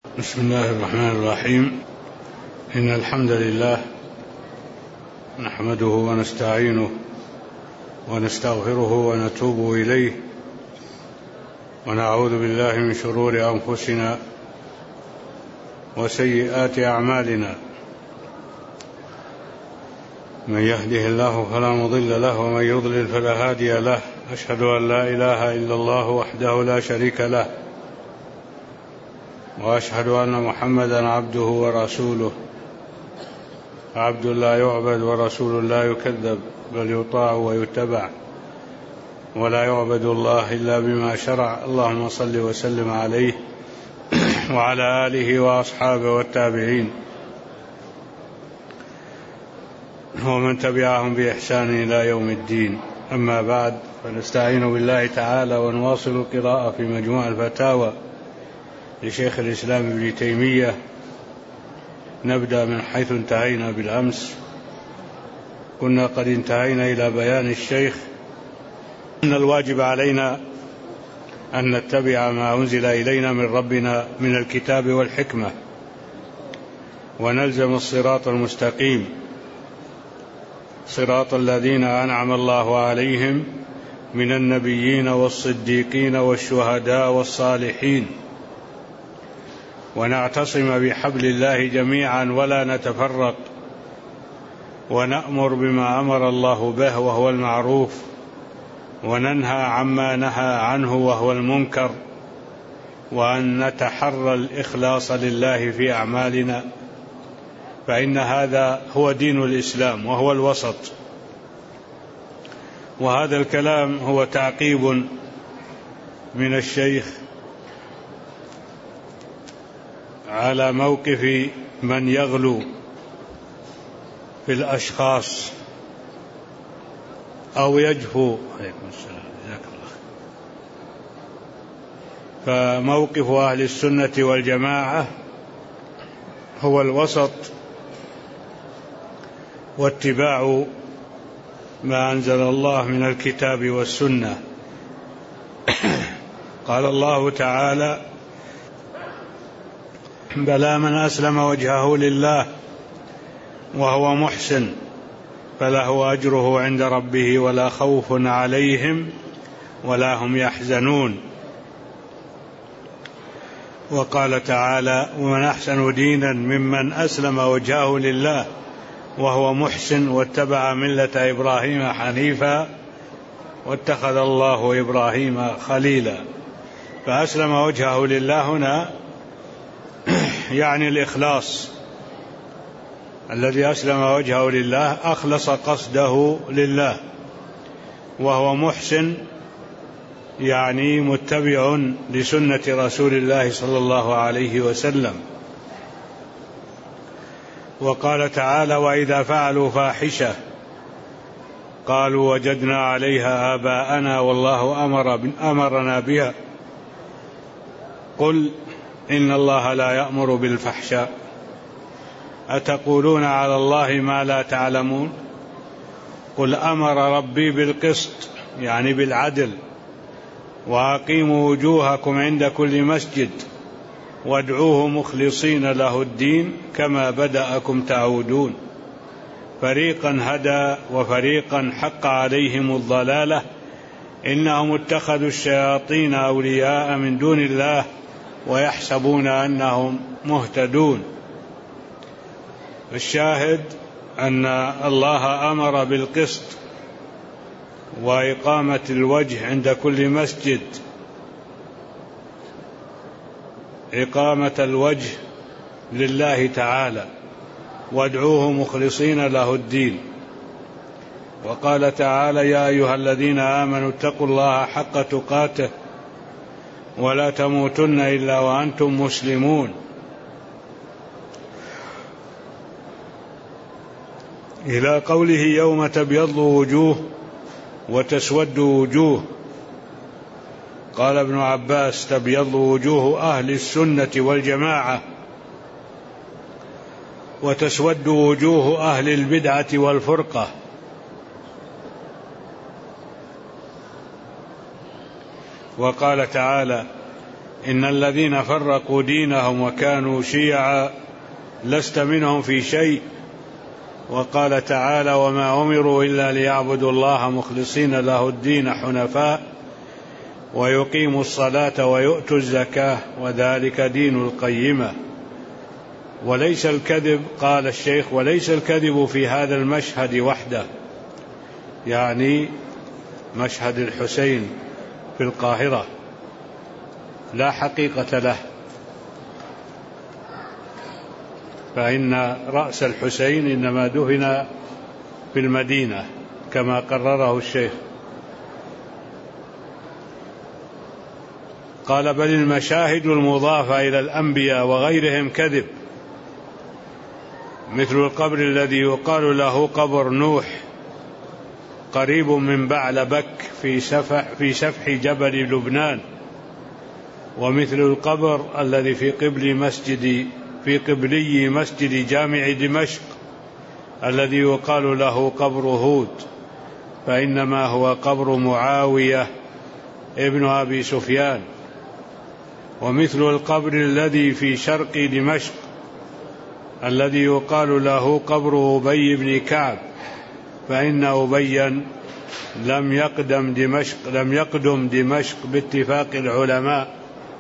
بسم الله الرحمن الرحيم. إن الحمد لله نحمده ونستعينه ونستغفره ونتوب إليه، ونعوذ بالله من شرور أنفسنا وسيئات أعمالنا. من يهده الله فلا مضل له ومن يضلل فلا هادي له. أشهد أن لا إله إلا الله وحده لا شريك له، وأشهد أن محمدا عبده ورسوله، عبد لا يعبد ورسول لا يكذب، بل يطاع ويتبع، ولا يعبد الله إلا بما شرع. اللهم صل وسلم عليه وعلى آله وأصحابه والتابعين ومن تبعهم بإحسان إلى يوم الدين. أما بعد، فنستعين بالله تعالى ونواصل القراءة في مجموع الفتاوى لشيخ الإسلام ابن تيمية. نبدأ من حيث انتهينا بالأمس. كنا قد انتهينا إلى بيان الشيخ أن الواجب علينا أن نتبع ما أنزل إلينا من ربنا من الكتاب والحكمة، ونلزم الصراط المستقيم، صراط الذين أنعم الله عليهم من النبيين والصديقين والشهداء والصالحين، ونعتصم بحبل الله جميعا ولا نتفرق، ونأمر بما أمر الله به وهو المعروف، وننهى عما نهى عنه وهو المنكر، وأن نتحرى الإخلاص لله في أعمالنا، فإن هذا هو دين الإسلام وهو الوسط. وهذا الكلام هو تعقيب من الشيخ على موقف من يغلو في الأشخاص أو يجفو. عليكم السلام، جزاك الله. فموقف أهل السنة والجماعة هو الوسط، واتباع ما أنزل الله من الكتاب والسنة. قال الله تعالى: بلى من أسلم وجهه لله وهو محسن فله أجره عند ربه ولا خوف عليهم ولا هم يحزنون. وقال تعالى: ومن أحسن دينا ممن أسلم وجهه لله وهو محسن واتبع ملة إبراهيم حنيفا واتخذ الله إبراهيم خليلا. فأسلم وجهه لله هنا يعني الإخلاص. الذي أسلم وجهه لله أخلص قصده لله، وهو محسن يعني متبع لسنة رسول الله صلى الله عليه وسلم. وقال تعالى: وإذا فعلوا فاحشة قالوا وجدنا عليها آباءنا والله أمرنا بها قل إن الله لا يأمر بالفحشاء أتقولون على الله ما لا تعلمون قل أمر ربي بالقسط يعني بالعدل وأقيموا وجوهكم عند كل مسجد وادعوه مخلصين له الدين كما بدأكم تعودون فريقا هدى وفريقا حق عليهم الضلالة إنهم اتخذوا الشياطين أولياء من دون الله ويحسبون أنهم مهتدون. الشاهد أن الله أمر بالقسط وإقامة الوجه عند كل مسجد، إقامة الوجه لله تعالى، وادعوه مخلصين له الدين. وقال تعالى: يا أيها الذين آمنوا اتقوا الله حق تقاته ولا تموتن إلا وأنتم مسلمون، إلى قوله: يوم تبيض وجوه وتسود وجوه. قال ابن عباس: تبيض وجوه أهل السنة والجماعة وتسود وجوه أهل البدعة والفرقة. وقال تعالى: إن الذين فرقوا دينهم وكانوا شيعا لست منهم في شيء. وقال تعالى وما أمروا إلا ليعبدوا الله مخلصين له الدين حنفاء ويقيموا الصلاة ويؤتوا الزكاة وذلك دين القيمة. وليس الكذب، قال الشيخ، وليس الكذب في هذا المشهد وحده، يعني مشهد الحسين في القاهرة لا حقيقة له، فإن رأس الحسين إنما دفن في المدينة كما قرره الشيخ. قال بل المشاهد المضافة إلى الأنبياء وغيرهم كذب، مثل القبر الذي يقال له قبر نوح قريب من بعلبك في سفح جبل لبنان، ومثل القبر الذي في قبلي مسجد جامع دمشق الذي يقال له قبر هود، فإنما هو قبر معاوية ابن أبي سفيان. ومثل القبر الذي في شرق دمشق الذي يقال له قبر أبي بن كعب، فإن أبيا لم يقدم دمشق باتفاق العلماء.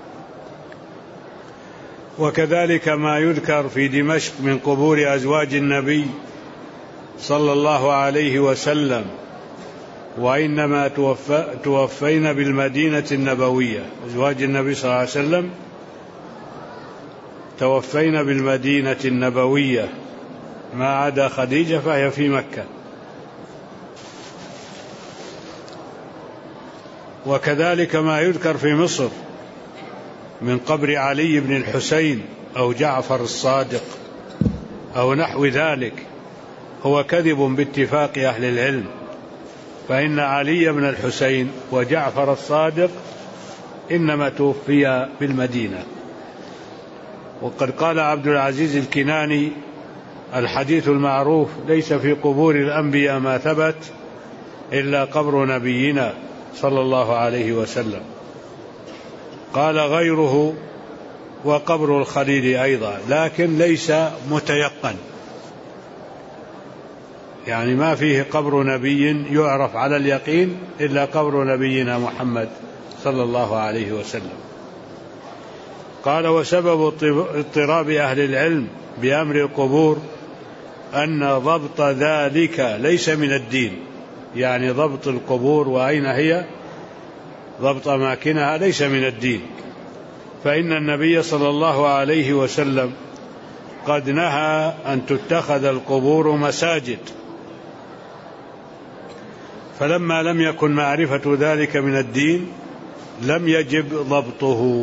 وكذلك ما يذكر في دمشق من قبور أزواج النبي صلى الله عليه وسلم، وإنما توفين بالمدينة النبوية، أزواج النبي صلى الله عليه وسلم توفين بالمدينة النبوية، ما عدا خديجة فهي في مكة. وكذلك ما يذكر في مصر من قبر علي بن الحسين أو جعفر الصادق أو نحو ذلك هو كذب باتفاق أهل العلم، فإن علي بن الحسين وجعفر الصادق إنما توفي بالمدينة. وقد قال عبد العزيز الكناني الحديث المعروف ليس في قبور الأنبياء ما ثبت إلا قبر نبينا صلى الله عليه وسلم. قال غيره وقبر الخليل أيضا، لكن ليس متيقن، يعني ما فيه قبر نبي يعرف على اليقين إلا قبر نبينا محمد صلى الله عليه وسلم. قال وسبب اضطراب أهل العلم بأمر القبور أن ضبط ذلك ليس من الدين، يعني ضبط القبور وأين هي، ضبط أماكنها ليس من الدين، فإن النبي صلى الله عليه وسلم قد نهى أن تتخذ القبور مساجد، فلما لم يكن معرفة ذلك من الدين لم يجب ضبطه.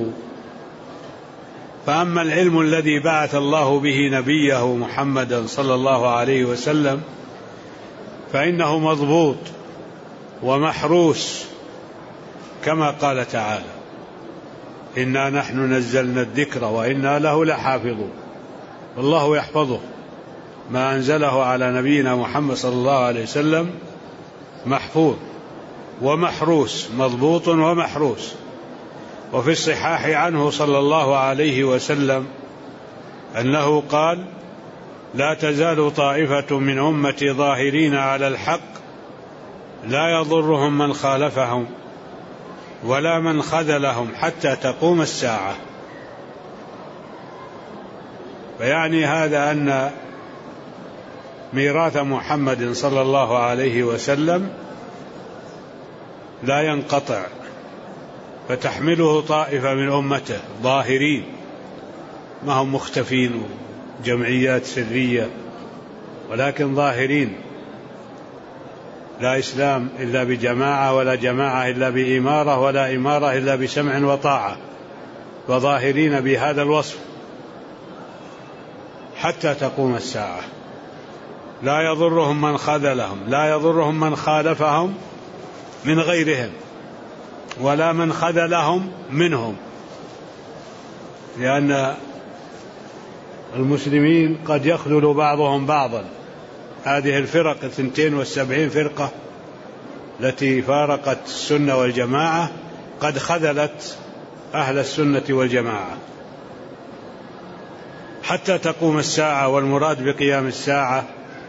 فأما العلم الذي بعث الله به نبيه محمدا صلى الله عليه وسلم فإنه مضبوط ومحروس، كما قال تعالى إنا نحن نزلنا الذكر وإنا له لحافظون، والله يحفظه. ما أنزله على نبينا محمد صلى الله عليه وسلم محفوظ ومحروس، مضبوط ومحروس. وفي الصحاح عنه صلى الله عليه وسلم أنه قال لا تزال طائفة من أمتي ظاهرين على الحق لا يضرهم من خالفهم ولا من خذلهم حتى تقوم الساعة. فيعني هذا أن ميراث محمد صلى الله عليه وسلم لا ينقطع، فتحمله طائفة من أمته ظاهرين، ما هم مختفين جمعيات سرية، ولكن ظاهرين. لا إسلام إلا بجماعة، ولا جماعة إلا بإمارة، ولا إمارة إلا بسمع وطاعة، وظاهرين بهذا الوصف حتى تقوم الساعة. لا يضرهم من خذلهم، لا يضرهم من خالفهم من غيرهم، ولا من خذلهم منهم، لأن المسلمين قد يخذل بعضهم بعضا. هذه الفرق 72 فرقة التي فارقت السنة والجماعة قد خذلت أهل السنة والجماعة حتى تقوم الساعة. والمراد بقيام الساعة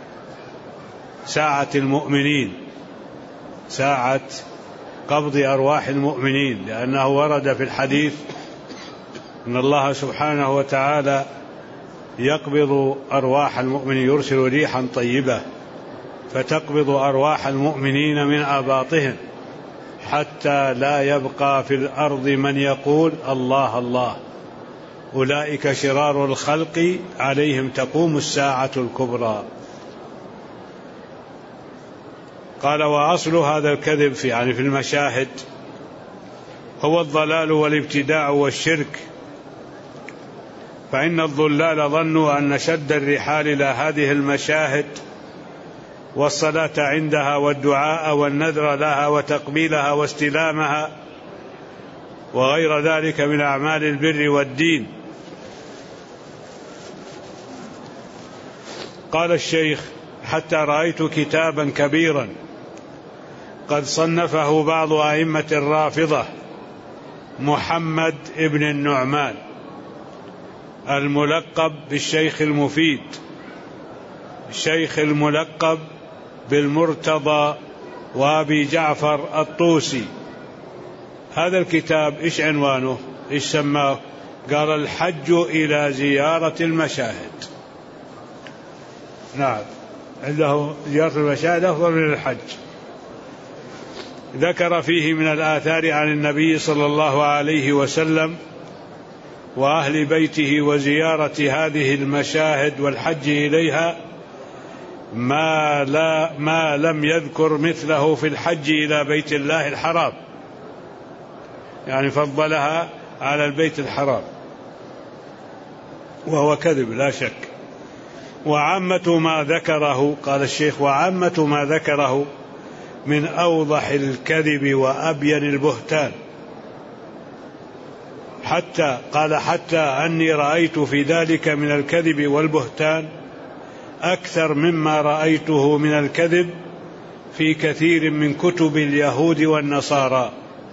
ساعة المؤمنين، ساعة قبض أرواح المؤمنين، لأنه ورد في الحديث أن الله سبحانه وتعالى يقبض أرواح المؤمنين، يرسل ريحا طيبة فتقبض أرواح المؤمنين من آباطهم حتى لا يبقى في الأرض من يقول الله الله، أولئك شرار الخلق عليهم تقوم الساعة الكبرى. قال: وأصل هذا الكذب في المشاهد هو الضلال والابتداع والشرك، فإن الضلال ظنوا أن شد الرحال إلى هذه المشاهد والصلاة عندها والدعاء والنذر لها وتقبيلها واستلامها وغير ذلك من أعمال البر والدين. قال الشيخ: حتى رأيت كتابا كبيرا قد صنفه بعض أئمة الرافضة، محمد ابن النعمان الملقب بالشيخ المفيد، الشيخ الملقب بالمرتضى وأبي جعفر الطوسي. هذا الكتاب إيش عنوانه؟ إيش سماه؟ قال: الحج إلى زيارة المشاهد. نعم، عنده زيارة المشاهد أفضل من الحج. ذكر فيه من الآثار عن النبي صلى الله عليه وسلم وأهل بيته وزيارة هذه المشاهد والحج إليها ما لم يذكر مثله في الحج إلى بيت الله الحرام، يعني فضلها على البيت الحرام، وهو كذب لا شك. وعامة ما ذكره، قال الشيخ: وعامة ما ذكره من أوضح الكذب وأبين البهتان، حتى أني رأيت في ذلك من الكذب والبهتان أكثر مما رأيته من الكذب في كثير من كتب اليهود والنصارى.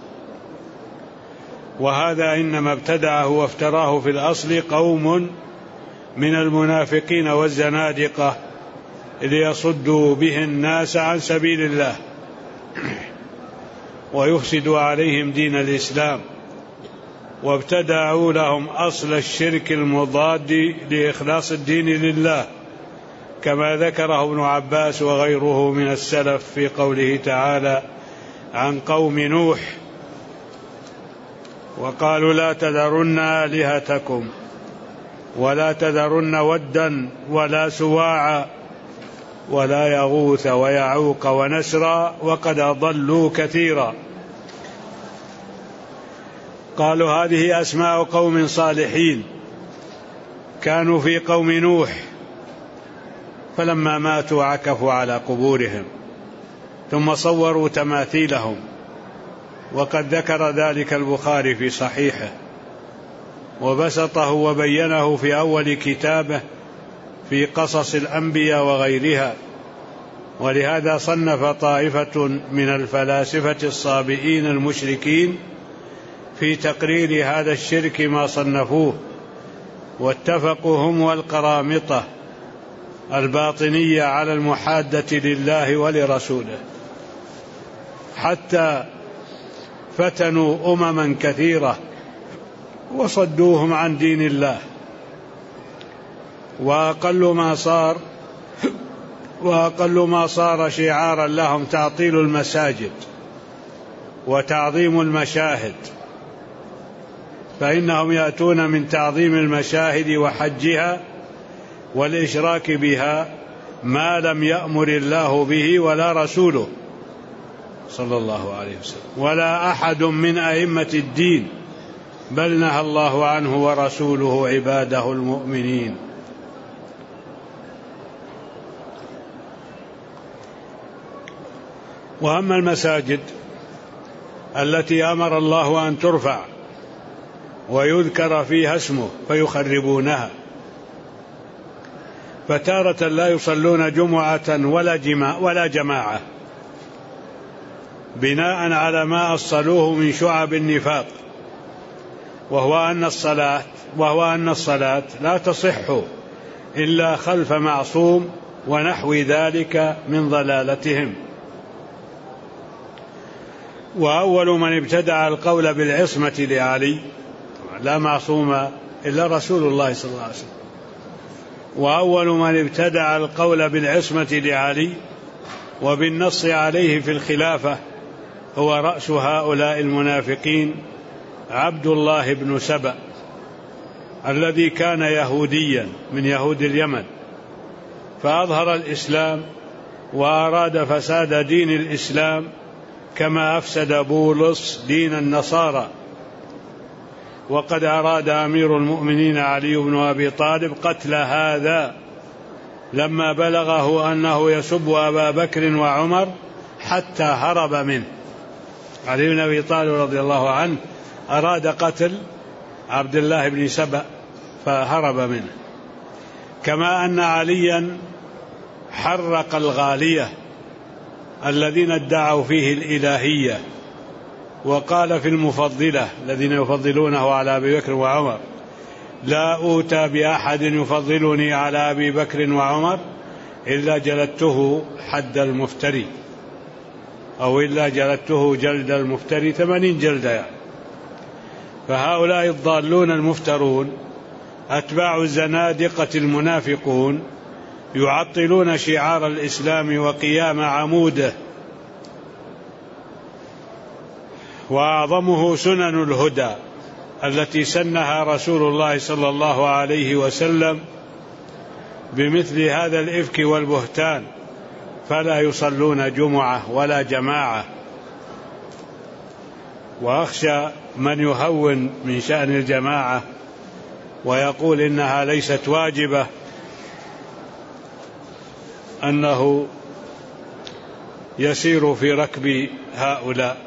وهذا إنما ابتدعه وافتراه في الأصل قوم من المنافقين والزنادقة ليصدوا به الناس عن سبيل الله ويفسدوا عليهم دين الإسلام، وابتدعوا لهم أصل الشرك المضاد لإخلاص الدين لله، كما ذكره ابن عباس وغيره من السلف في قوله تعالى عن قوم نوح: وقالوا لا تذرن آلهتكم ولا تذرن ودا ولا سواعا ولا يغوث ويعوق ونسرا وقد أضلوا كثيرا. قالوا هذه أسماء قوم صالحين كانوا في قوم نوح، فلما ماتوا عكفوا على قبورهم ثم صوروا تماثيلهم، وقد ذكر ذلك البخاري في صحيحه وبسطه وبينه في أول كتابه في قصص الأنبياء وغيرها. ولهذا صنف طائفة من الفلاسفة الصابئين المشركين في تقرير هذا الشرك ما صنفوه، واتفقوا هم والقرامطة الباطنية على المحادة لله ولرسوله، حتى فتنوا أمما كثيرة وصدوهم عن دين الله. وأقل ما صار شعارا لهم تعطيل المساجد وتعظيم المشاهد، فإنهم يأتون من تعظيم المشاهد وحجها والإشراك بها ما لم يأمر الله به ولا رسوله صلى الله عليه وسلم ولا أحد من أئمة الدين، بل نهى الله عنه ورسوله عباده المؤمنين. وأما المساجد التي أمر الله أن ترفع ويذكر فيها اسمه فيخربونها، فتارة لا يصلون جمعة ولا جماعة بناء على ما أصلوه من شعب النفاق، وهو أن الصلاة لا تصح إلا خلف معصوم ونحو ذلك من ضلالتهم. وأول من ابتدع القول بالعصمة لعلي، لا معصوم إلا رسول الله صلى الله عليه وسلم، وأول من ابتدع القول بالعصمة لعلي وبالنص عليه في الخلافة هو رأس هؤلاء المنافقين عبد الله بن سبأ، الذي كان يهوديا من يهود اليمن، فأظهر الإسلام وأراد فساد دين الإسلام كما أفسد بولس دين النصارى. وقد أراد أمير المؤمنين علي بن أبي طالب قتل هذا لما بلغه أنه يسب أبا بكر وعمر حتى هرب منه. علي بن أبي طالب رضي الله عنه أراد قتل عبد الله بن سبأ فهرب منه. كما أن عليا حرق الغالية الذين ادعوا فيه الإلهية، وقال في المفضلة الذين يفضلونه على أبي بكر وعمر: لا أوتى بأحد يفضلني على أبي بكر وعمر إلا جلدته حد المفتري، أو إلا جلدته جلد المفتري 80 جلدة يعني. فهؤلاء الضالون المفترون أتباع الزنادقة المنافقون يعطلون شعار الإسلام وقيام عموده، وأعظمه سنن الهدى التي سنها رسول الله صلى الله عليه وسلم بمثل هذا الإفك والبهتان، فلا يصلون جمعة ولا جماعة. وأخشى من يهون من شأن الجماعة ويقول إنها ليست واجبة أنه يسير في ركب هؤلاء.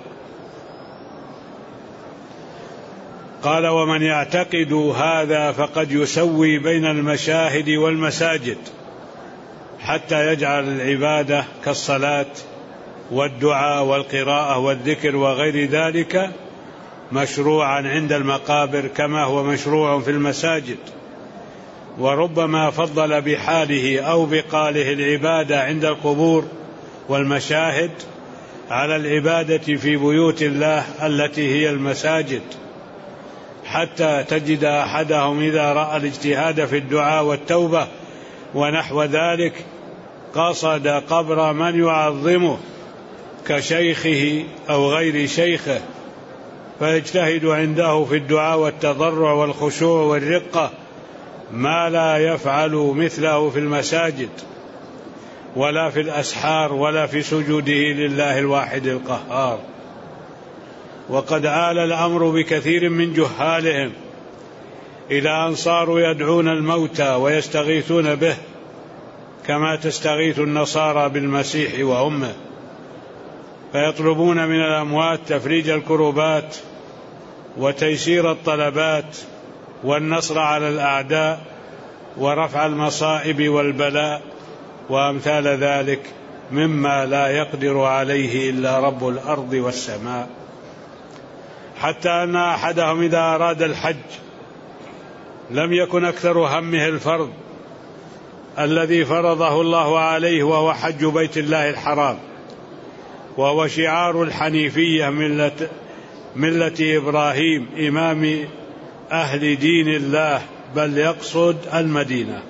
قال: ومن يعتقد هذا فقد يسوي بين المشاهد والمساجد حتى يجعل العبادة كالصلاة والدعاء والقراءة والذكر وغير ذلك مشروعا عند المقابر كما هو مشروع في المساجد، وربما فضل بحاله أو بقاله العبادة عند القبور والمشاهد على العبادة في بيوت الله التي هي المساجد، حتى تجد أحدهم إذا رأى الاجتهاد في الدعاء والتوبة ونحو ذلك قصد قبر من يعظمه كشيخه أو غير شيخه، فيجتهد عنده في الدعاء والتضرع والخشوع والرقة ما لا يفعل مثله في المساجد ولا في الأسحار ولا في سجوده لله الواحد القهار. وقد آل الأمر بكثير من جهالهم إلى أن صاروا يدعون الموتى ويستغيثون به كما تستغيث النصارى بالمسيح وأمه، فيطلبون من الأموات تفريج الكربات وتيسير الطلبات والنصر على الأعداء ورفع المصائب والبلاء وأمثال ذلك مما لا يقدر عليه إلا رب الأرض والسماء. حتى أن أحدهم إذا أراد الحج لم يكن أكثر همه الفرض الذي فرضه الله عليه، وهو حج بيت الله الحرام، وهو شعار الحنيفية ملة إبراهيم إمام أهل دين الله، بل يقصد المدينة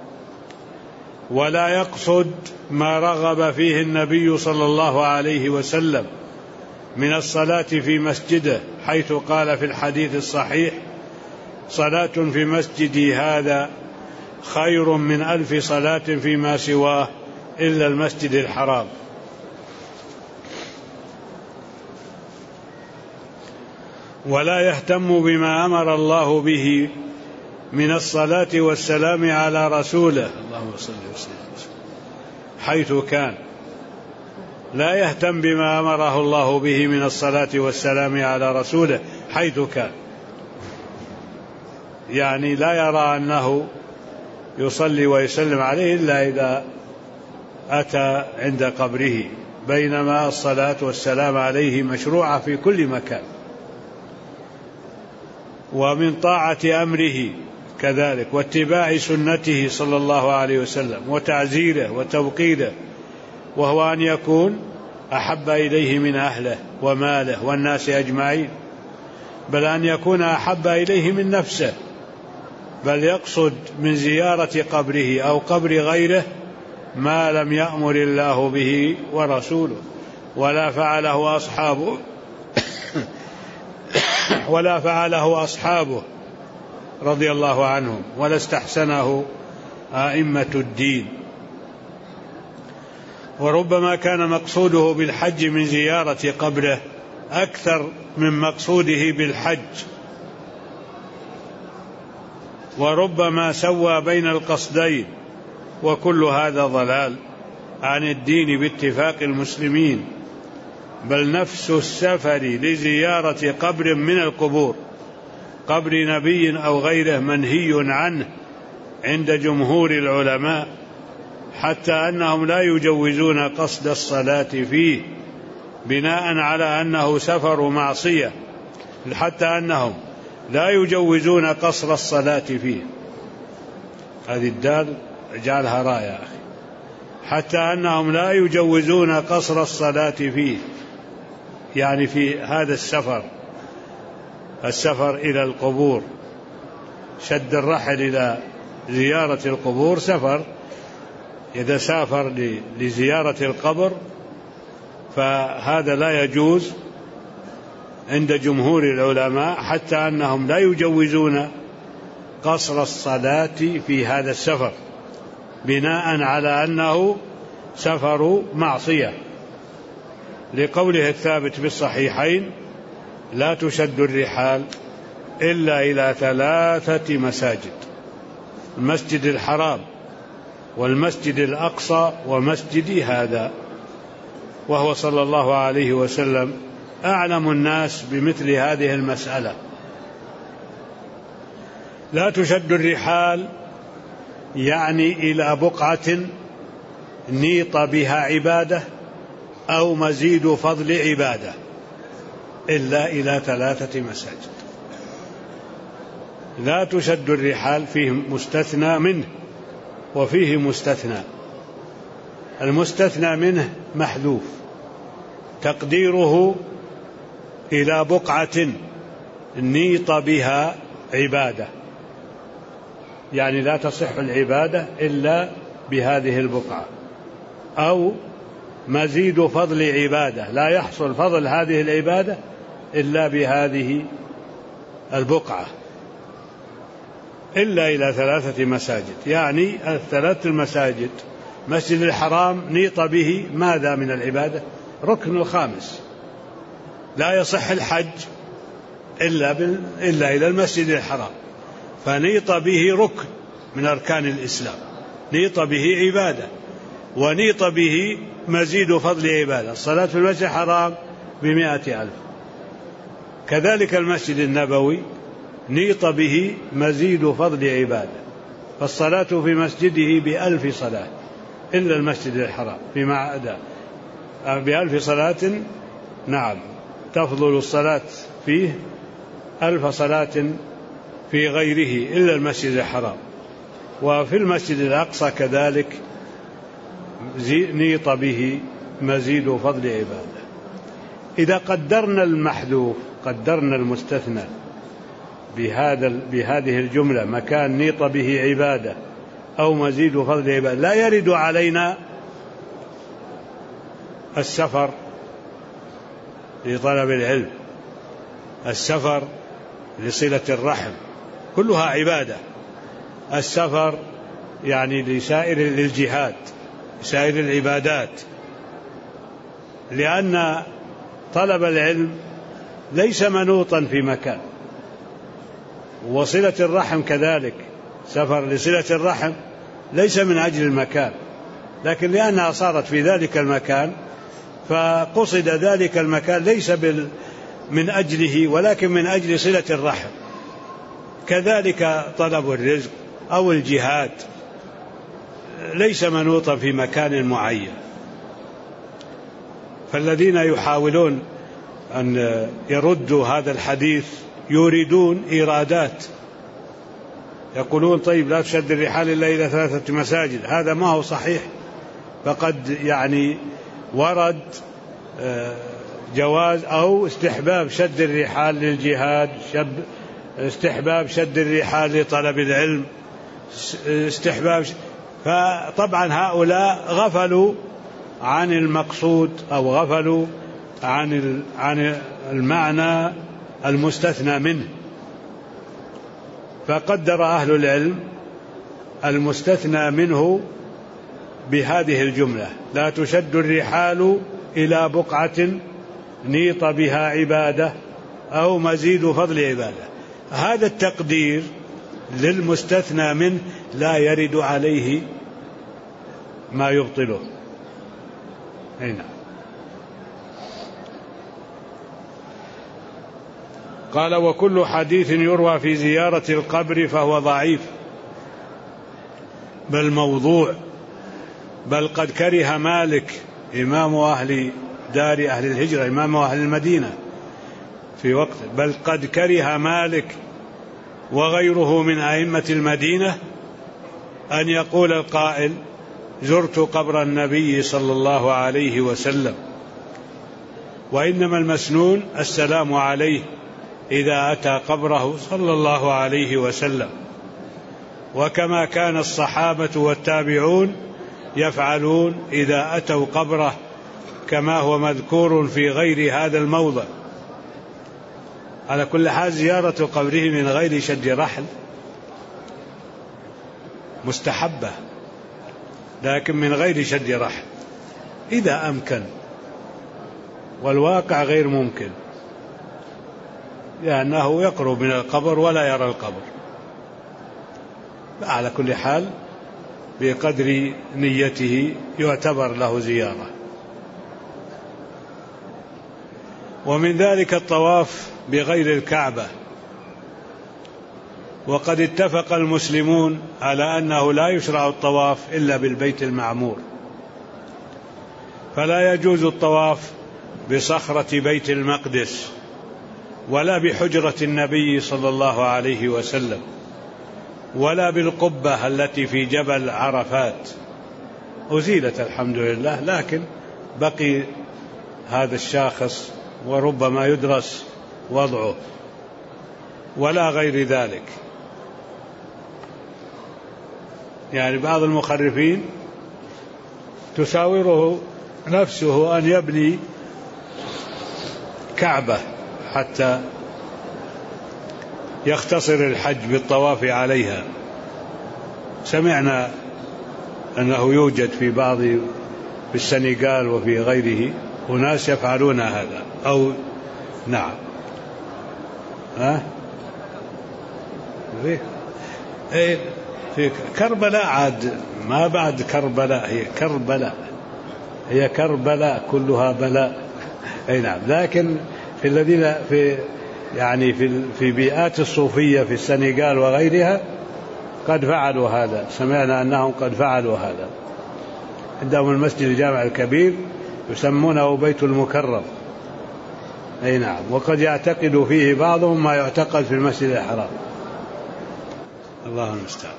ولا يقصد ما رغب فيه النبي صلى الله عليه وسلم من الصلاة في مسجده، حيث قال في الحديث الصحيح: صلاة في مسجدي هذا خير من 1000 صلاة فيما سواه إلا المسجد الحرام. ولا يهتم بما أمر الله به من الصلاة والسلام على رسوله، اللهم صل وسلم، حيث كان، لا يهتم بما أمره الله به من الصلاة والسلام على رسوله حيث كان، يعني لا يرى أنه يصلي ويسلم عليه إلا إذا أتى عند قبره، بينما الصلاة والسلام عليه مشروعة في كل مكان. ومن طاعة أمره كذلك، واتباع سنته صلى الله عليه وسلم، وتعزيره وتوقيده، وهو أن يكون أحب إليه من أهله وماله والناس أجمعين، بل أن يكون أحب إليه من نفسه، بل يقصد من زيارة قبره أو قبر غيره ما لم يأمر الله به ورسوله ولا فعله أصحابه رضي الله عنهم، ولا استحسنه أئمة الدين. وربما كان مقصوده بالحج من زيارة قبره أكثر من مقصوده بالحج، وربما سوى بين القصدين، وكل هذا ضلال عن الدين باتفاق المسلمين. بل نفس السفر لزيارة قبر من القبور، قبر نبي أو غيره، منهي عنه عند جمهور العلماء، حتى أنهم لا يجوزون قصد الصلاة فيه بناء على أنه سفر معصية، حتى أنهم لا يجوزون قصر الصلاة فيه. هذه الدال اجعلها راية أخي. حتى أنهم لا يجوزون قصر الصلاة فيه، يعني في هذا السفر إلى القبور، شد الرحل إلى زيارة القبور سفر، إذا سافر لزيارة القبر فهذا لا يجوز عند جمهور العلماء، حتى أنهم لا يجوزون قصر الصلاة في هذا السفر بناء على أنه سفر معصية، لقوله الثابت في الصحيحين: لا تشد الرحال إلا إلى 3 مساجد: المسجد الحرام، والمسجد الأقصى، ومسجدي هذا. وهو صلى الله عليه وسلم أعلم الناس بمثل هذه المسألة. لا تشد الرحال يعني إلى بقعة نيط بها عبادة أو مزيد فضل عبادة إلا إلى 3 مساجد. لا تشد الرحال فيه مستثنى منه وفيه مستثنى. المستثنى منه محذوف، تقديره إلى بقعة نيط بها عبادة، يعني لا تصح العبادة إلا بهذه البقعة، أو مزيد فضل عبادة، لا يحصل فضل هذه العبادة إلا بهذه البقعة، إلا إلى 3 مساجد. يعني 3 المساجد: مسجد الحرام نيط به ماذا من العبادة؟ ركن الخامس، لا يصح الحج إلا إلى المسجد الحرام، فنيط به ركن من أركان الإسلام، نيط به عبادة، ونيط به مزيد فضل عبادة. الصلاة في المسجد الحرام ب100,000. كذلك المسجد النبوي نيط به مزيد فضل عبادة، فالصلاة في مسجده ب1000 صلاة، إلا المسجد الحرام فيما عدا ب1000 صلاة. نعم، تفضل الصلاة فيه 1000 صلاة في غيره إلا المسجد الحرام. وفي المسجد الأقصى كذلك نيط به مزيد فضل عبادة. إذا قدرنا المحذوف، قدرنا المستثنى بهذه الجملة: مكان نيط به عبادة أو مزيد فضل عبادة، لا يرد علينا السفر لطلب العلم، السفر لصلة الرحم، كلها عبادة. السفر يعني للجهاد، سائر العبادات، لأن طلب العلم ليس منوطا في مكان، وصلة الرحم كذلك، سفر لصلة الرحم ليس من أجل المكان، لكن لأنها صارت في ذلك المكان فقصد ذلك المكان ليس من أجله ولكن من أجل صلة الرحم. كذلك طلب الرزق أو الجهاد ليس منوطا في مكان معين. فالذين يحاولون أن يردوا هذا الحديث يريدون إيرادات، يقولون طيب لا تشد الرحال إلا إلى 3 مساجد. هذا ما هو صحيح، فقد يعني ورد جواز أو استحباب شد الرحال للجهاد، استحباب شد الرحال لطلب العلم، استحباب. فطبعا هؤلاء غفلوا عن المقصود أو غفلوا عن المعنى المستثنى منه. فقدر أهل العلم المستثنى منه بهذه الجملة: لا تشد الرحال إلى بقعة نيط بها عبادة أو مزيد فضل عبادة. هذا التقدير للمستثنى منه لا يرد عليه ما يبطله. هنا قال: وكل حديث يروى في زيارة القبر فهو ضعيف بل موضوع، بل قد كره مالك إمام أهل دار أهل الهجرة، إمام أهل المدينة في وقت، بل قد كره مالك وغيره من أئمة المدينة أن يقول القائل: زرت قبر النبي صلى الله عليه وسلم، وإنما المسنون السلام عليه إذا أتى قبره صلى الله عليه وسلم، وكما كان الصحابة والتابعون يفعلون إذا أتوا قبره، كما هو مذكور في غير هذا الموضع. على كل حال زيارة قبره من غير شد رحل مستحبة، لكن من غير شد رحل إذا أمكن، والواقع غير ممكن لأنه يقرب من القبر ولا يرى القبر. على كل حال بقدر نيته يعتبر له زيارة. ومن ذلك الطواف بغير الكعبة، وقد اتفق المسلمون على أنه لا يشرع الطواف إلا بالبيت المعمور، فلا يجوز الطواف بصخرة بيت المقدس ولا بحجرة النبي صلى الله عليه وسلم ولا بالقبة التي في جبل عرفات، أزيلت الحمد لله، لكن بقي هذا الشاخص وربما يدرس وضعه، ولا غير ذلك. يعني بعض المخرفين تساوره نفسه أن يبني كعبة حتى يختصر الحج بالطواف عليها. سمعنا أنه يوجد في بعض في السنغال وفي غيره أناس يفعلون هذا، أو نعم في كربلاء، عاد ما بعد كربلاء، هي كربلاء، هي كربلاء كلها بلاء. أي نعم، لكن في الذين يعني في بيئات الصوفية في السنغال وغيرها قد فعلوا هذا، سمعنا أنهم قد فعلوا هذا. عندهم المسجد الجامع الكبير يسمونه بيت المكرم. أي نعم، وقد يعتقد فيه بعضهم ما يعتقد في المسجد الحرام، الله المستعان.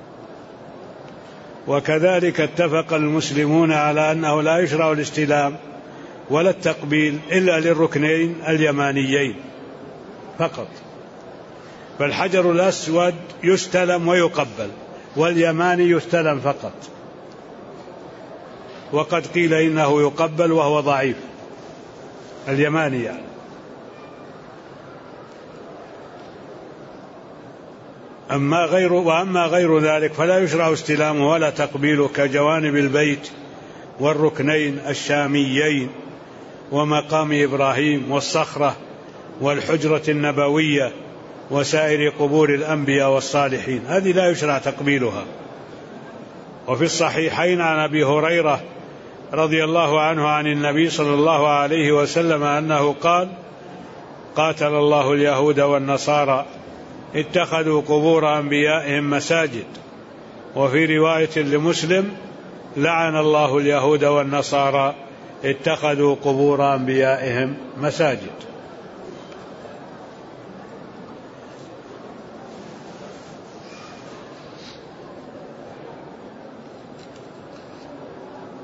وكذلك اتفق المسلمون على أنه لا يشرع الاستلام ولا التقبيل إلا للركنين اليمانيين فقط، فالحجر الأسود يستلم ويقبل، واليماني يستلم فقط. وقد قيل إنه يقبل وهو ضعيف، اليماني يعني. وأما غير ذلك فلا يشرع استلامه ولا تقبيله، كجوانب البيت والركنين الشاميين ومقام إبراهيم والصخرة والحجرة النبوية وسائر قبور الأنبياء والصالحين، هذه لا يشرع تقبيلها. وفي الصحيحين عن أبي هريرة رضي الله عنه عن النبي صلى الله عليه وسلم أنه قال: قاتل الله اليهود والنصارى اتخذوا قبور أنبيائهم مساجد. وفي رواية لمسلم: لعن الله اليهود والنصارى اتخذوا قبور أنبيائهم مساجد.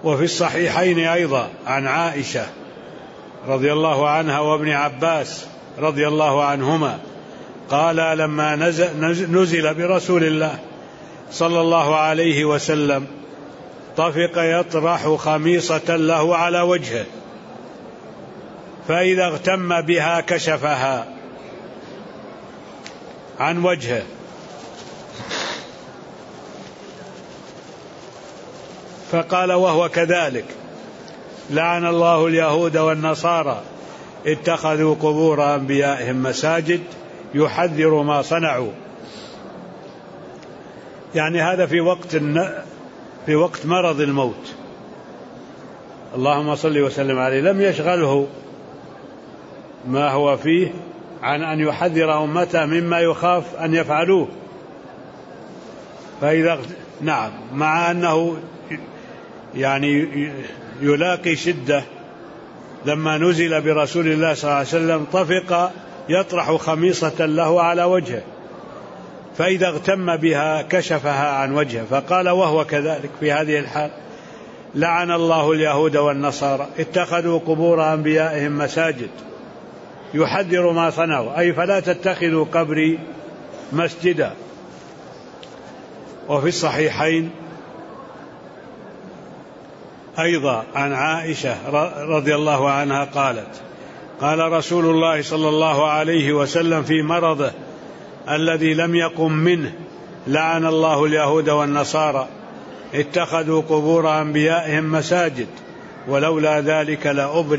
وفي الصحيحين أيضا عن عائشة رضي الله عنها وابن عباس رضي الله عنهما قال لما نزل برسول الله صلى الله عليه وسلم طفق يطرح خميصة له على وجهه، فإذا اغتم بها كشفها عن وجهه، فقال وهو كذلك لعن الله اليهود والنصارى اتخذوا قبور أنبيائهم مساجد يحذر ما صنعوا. يعني هذا في وقت مرض الموت، اللهم صل وسلم عليه، لم يشغله ما هو فيه عن أن يحذر أمته مما يخاف أن يفعلوه. نعم، مع أنه يعني يلاقي شدة، لما نزل برسول الله صلى الله عليه وسلم طفق يطرح خميصة له على وجهه، فإذا اغتم بها كشفها عن وجهه، فقال وهو كذلك في هذه الحال لعن الله اليهود والنصارى اتخذوا قبور أنبيائهم مساجد يحذر ما صنعوا، أي فلا تتخذوا قبري مسجدا. وفي الصحيحين أيضا عن عائشة رضي الله عنها قالت قال رسول الله صلى الله عليه وسلم في مرضه الذي لم يقم منه لعن الله اليهود والنصارى اتخذوا قبور أنبيائهم مساجد ولولا ذلك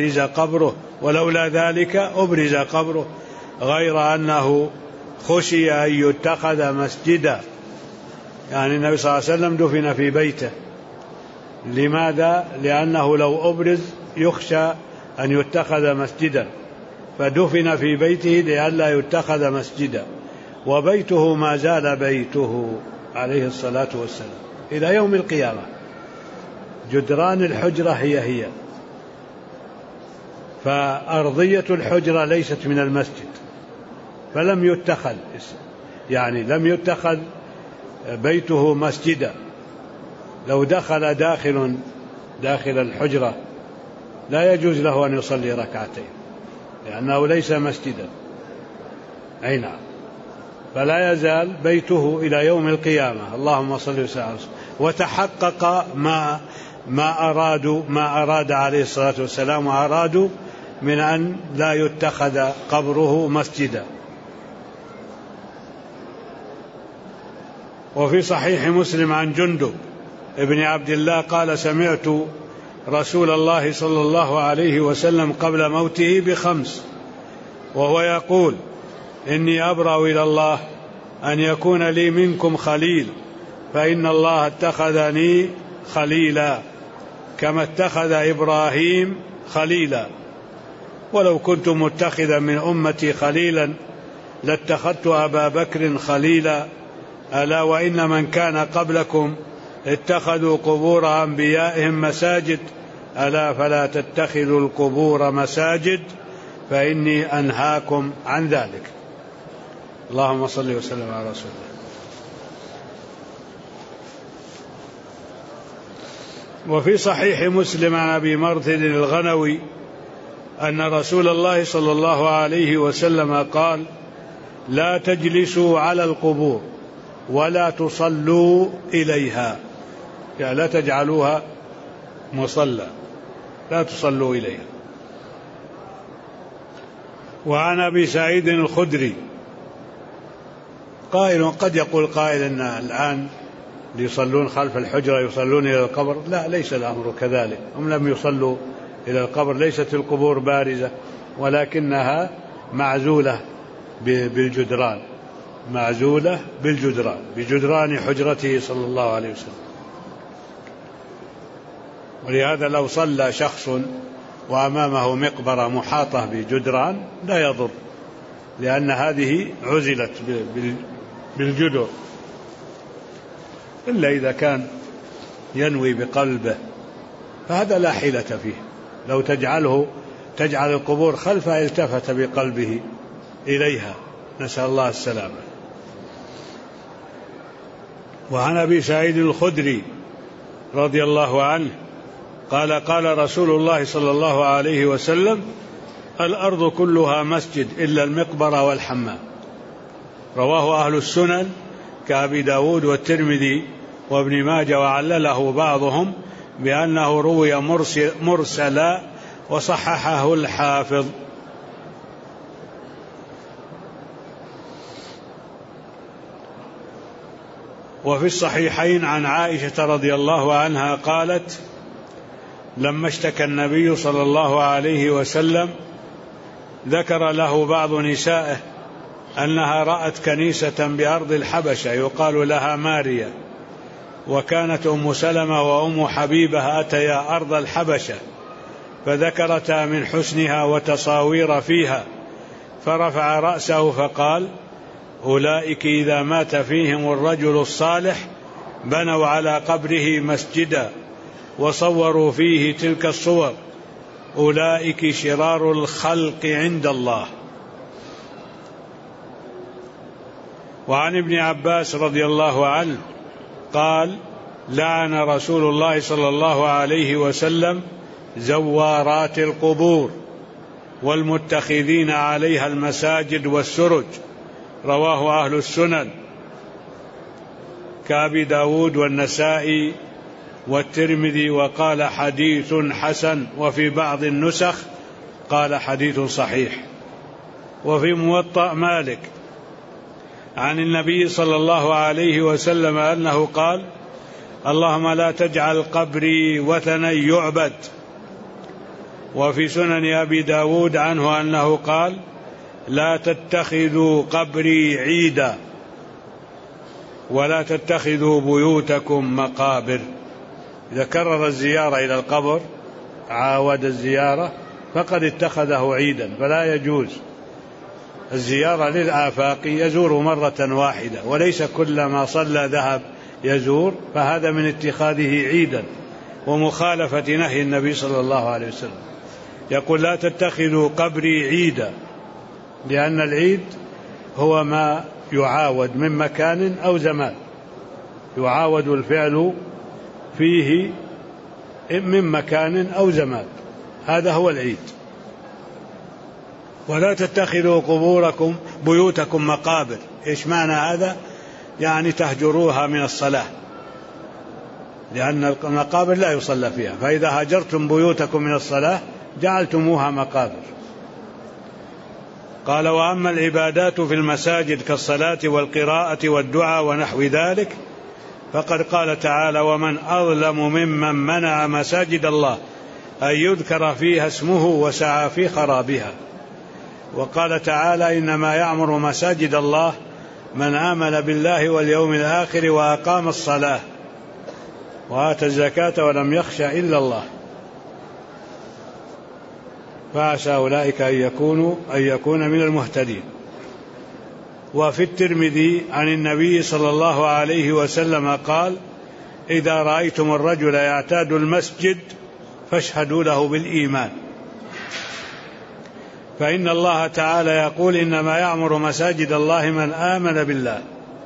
أبرز قبره غير أنه خشي أن يتخذ مسجدا. يعني النبي صلى الله عليه وسلم دفن في بيته، لماذا؟ لأنه لو أبرز يخشى أن يتخذ مسجدا، فدفن في بيته لئلا يتخذ مسجدا، وبيته ما زال بيته عليه الصلاة والسلام إلى يوم القيامة. جدران الحجرة هي فأرضية الحجرة ليست من المسجد، فلم يتخذ بيته مسجدا. لو دخل داخل الحجرة لا يجوز له أن يصلي ركعتين لأنه ليس مسجدا. أي نعم، فلا يزال بيته إلى يوم القيامة. اللهم صل وسلم. وتحقق ما أراد عليه الصلاة والسلام، وأرادوا من أن لا يتخذ قبره مسجدا. وفي صحيح مسلم عن جندب ابن عبد الله قال سمعت رسول الله صلى الله عليه وسلم قبل موته ب5 وهو يقول إني أبرأ إلى الله أن يكون لي منكم خليل، فإن الله اتخذني خليلا كما اتخذ إبراهيم خليلا، ولو كنت متخذا من أمتي خليلا لاتخذت أبا بكر خليلا، ألا وإن من كان قبلكم اتخذوا قبور أنبيائهم مساجد، ألا فلا تتخذوا القبور مساجد فإني أنهاكم عن ذلك. اللهم صل وسلم على رسول الله. وفي صحيح مسلم عن أبي مرثد الغنوي أن رسول الله صلى الله عليه وسلم قال لا تجلسوا على القبور ولا تصلوا إليها، يعني لا تجعلوها مصلى، لا تصلوا إليها. وعن أبي سعيد الخدري قائل، قد يقول قائل أن الآن يصلون خلف الحجرة يصلون إلى القبر، لا، ليس الأمر كذلك، هم لم يصلوا إلى القبر، ليست القبور بارزة ولكنها معزولة بالجدران، معزولة بالجدران، بجدران حجرته صلى الله عليه وسلم. ولهذا لو صلى شخص وأمامه مقبرة محاطة بجدران لا يضر، لأن هذه عزلت بالجدر، إلا إذا كان ينوي بقلبه فهذا لا حيلة فيه. لو تجعل القبور خلفها التفت بقلبه إليها، نسأل الله السلامة. وعن أبي سعيد الخدري رضي الله عنه قال قال رسول الله صلى الله عليه وسلم: الأرض كلها مسجد إلا المقبرة والحمام. رواه أهل السنن كأبي داود والترمذي وابن ماجه، وعلله بعضهم بأنه روي مرسلا وصححه الحافظ. وفي الصحيحين عن عائشة رضي الله عنها قالت: لما اشتكى النبي صلى الله عليه وسلم ذكر له بعض نسائه أنها رأت كنيسة بأرض الحبشة يقال لها ماريا، وكانت أم سلمة وأم حبيبة أتيا أرض الحبشة فذكرتا من حسنها وتصاوير فيها، فرفع رأسه فقال: أولئك إذا مات فيهم الرجل الصالح بنوا على قبره مسجدا وصوروا فيه تلك الصور، أولئك شرار الخلق عند الله. وعن ابن عباس رضي الله عنه قال: لعن رسول الله صلى الله عليه وسلم زوارات القبور والمتخذين عليها المساجد والسرج. رواه أهل السنن كأبي داود والنسائي والترمذي، وقال حديث حسن، وفي بعض النسخ قال حديث صحيح. وفي موطأ مالك عن النبي صلى الله عليه وسلم أنه قال: اللهم لا تجعل قبري وثنا يعبد. وفي سنن أبي داود عنه أنه قال: لا تتخذوا قبري عيدا ولا تتخذوا بيوتكم مقابر. إذا كرر الزيارة إلى القبر عاود الزيارة فقد اتخذه عيدا، فلا يجوز الزيارة للآفاق، يزور مرة واحدة وليس كلما صلى ذهب يزور، فهذا من اتخاذه عيدا ومخالفة نهي النبي صلى الله عليه وسلم. يقول: لا تتخذوا قبري عيدا، لأن العيد هو ما يعاود من مكان أو زمان، يعاود الفعل فيه من مكان أو زمان، هذا هو العيد. ولا تتخذوا قبوركم بيوتكم مقابر. إيش معنى هذا؟ يعني تهجروها من الصلاة، لأن المقابر لا يصلى فيها، فإذا هجرتم بيوتكم من الصلاة جعلتموها مقابر. قال: وأما العبادات في المساجد كالصلاة والقراءة والدعاء ونحو ذلك فقد قال تعالى: ومن أظلم ممن منع مساجد الله أن يذكر فيها اسمه وسعى في خرابها. وقال تعالى: إنما يعمر مساجد الله من آمن بالله واليوم الآخر وأقام الصلاة وآتى الزكاة ولم يخش إلا الله. فعسى أولئك أن يكون من المهتدين. وفي الترمذي عن النبي صلى الله عليه وسلم قال: إذا رأيتم الرجل يعتاد المسجد فاشهدوا له بالإيمان، فإن الله تعالى يقول: إنما يعمر مساجد الله من آمن بالله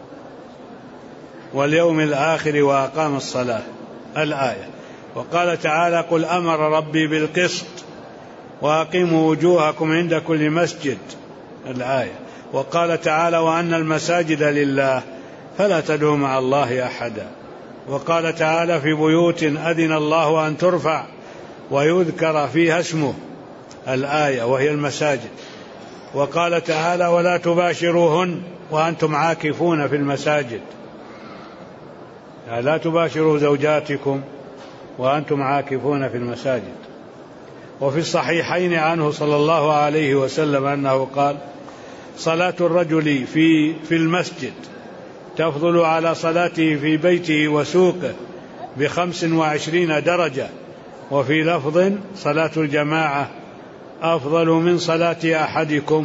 واليوم الآخر وأقام الصلاة، الآية. وقال تعالى: قل أمر ربي بالقسط وأقيموا وجوهكم عند كل مسجد، الآية. وقال تعالى: وأن المساجد لله فلا تدعوا مع الله أحدا. وقال تعالى: في بيوت أذن الله أن ترفع ويذكر فيها اسمه، الآية، وهي المساجد. وقال تعالى: ولا تباشروهن وأنتم عاكفون في المساجد، يعني لا تباشروا زوجاتكم وأنتم عاكفون في المساجد. وفي الصحيحين عنه صلى الله عليه وسلم أنه قال: صلاة الرجل في المسجد تفضل على صلاته في بيته وسوقه ب25 درجة. وفي لفظ: صلاة الجماعة أفضل من صلاة أحدكم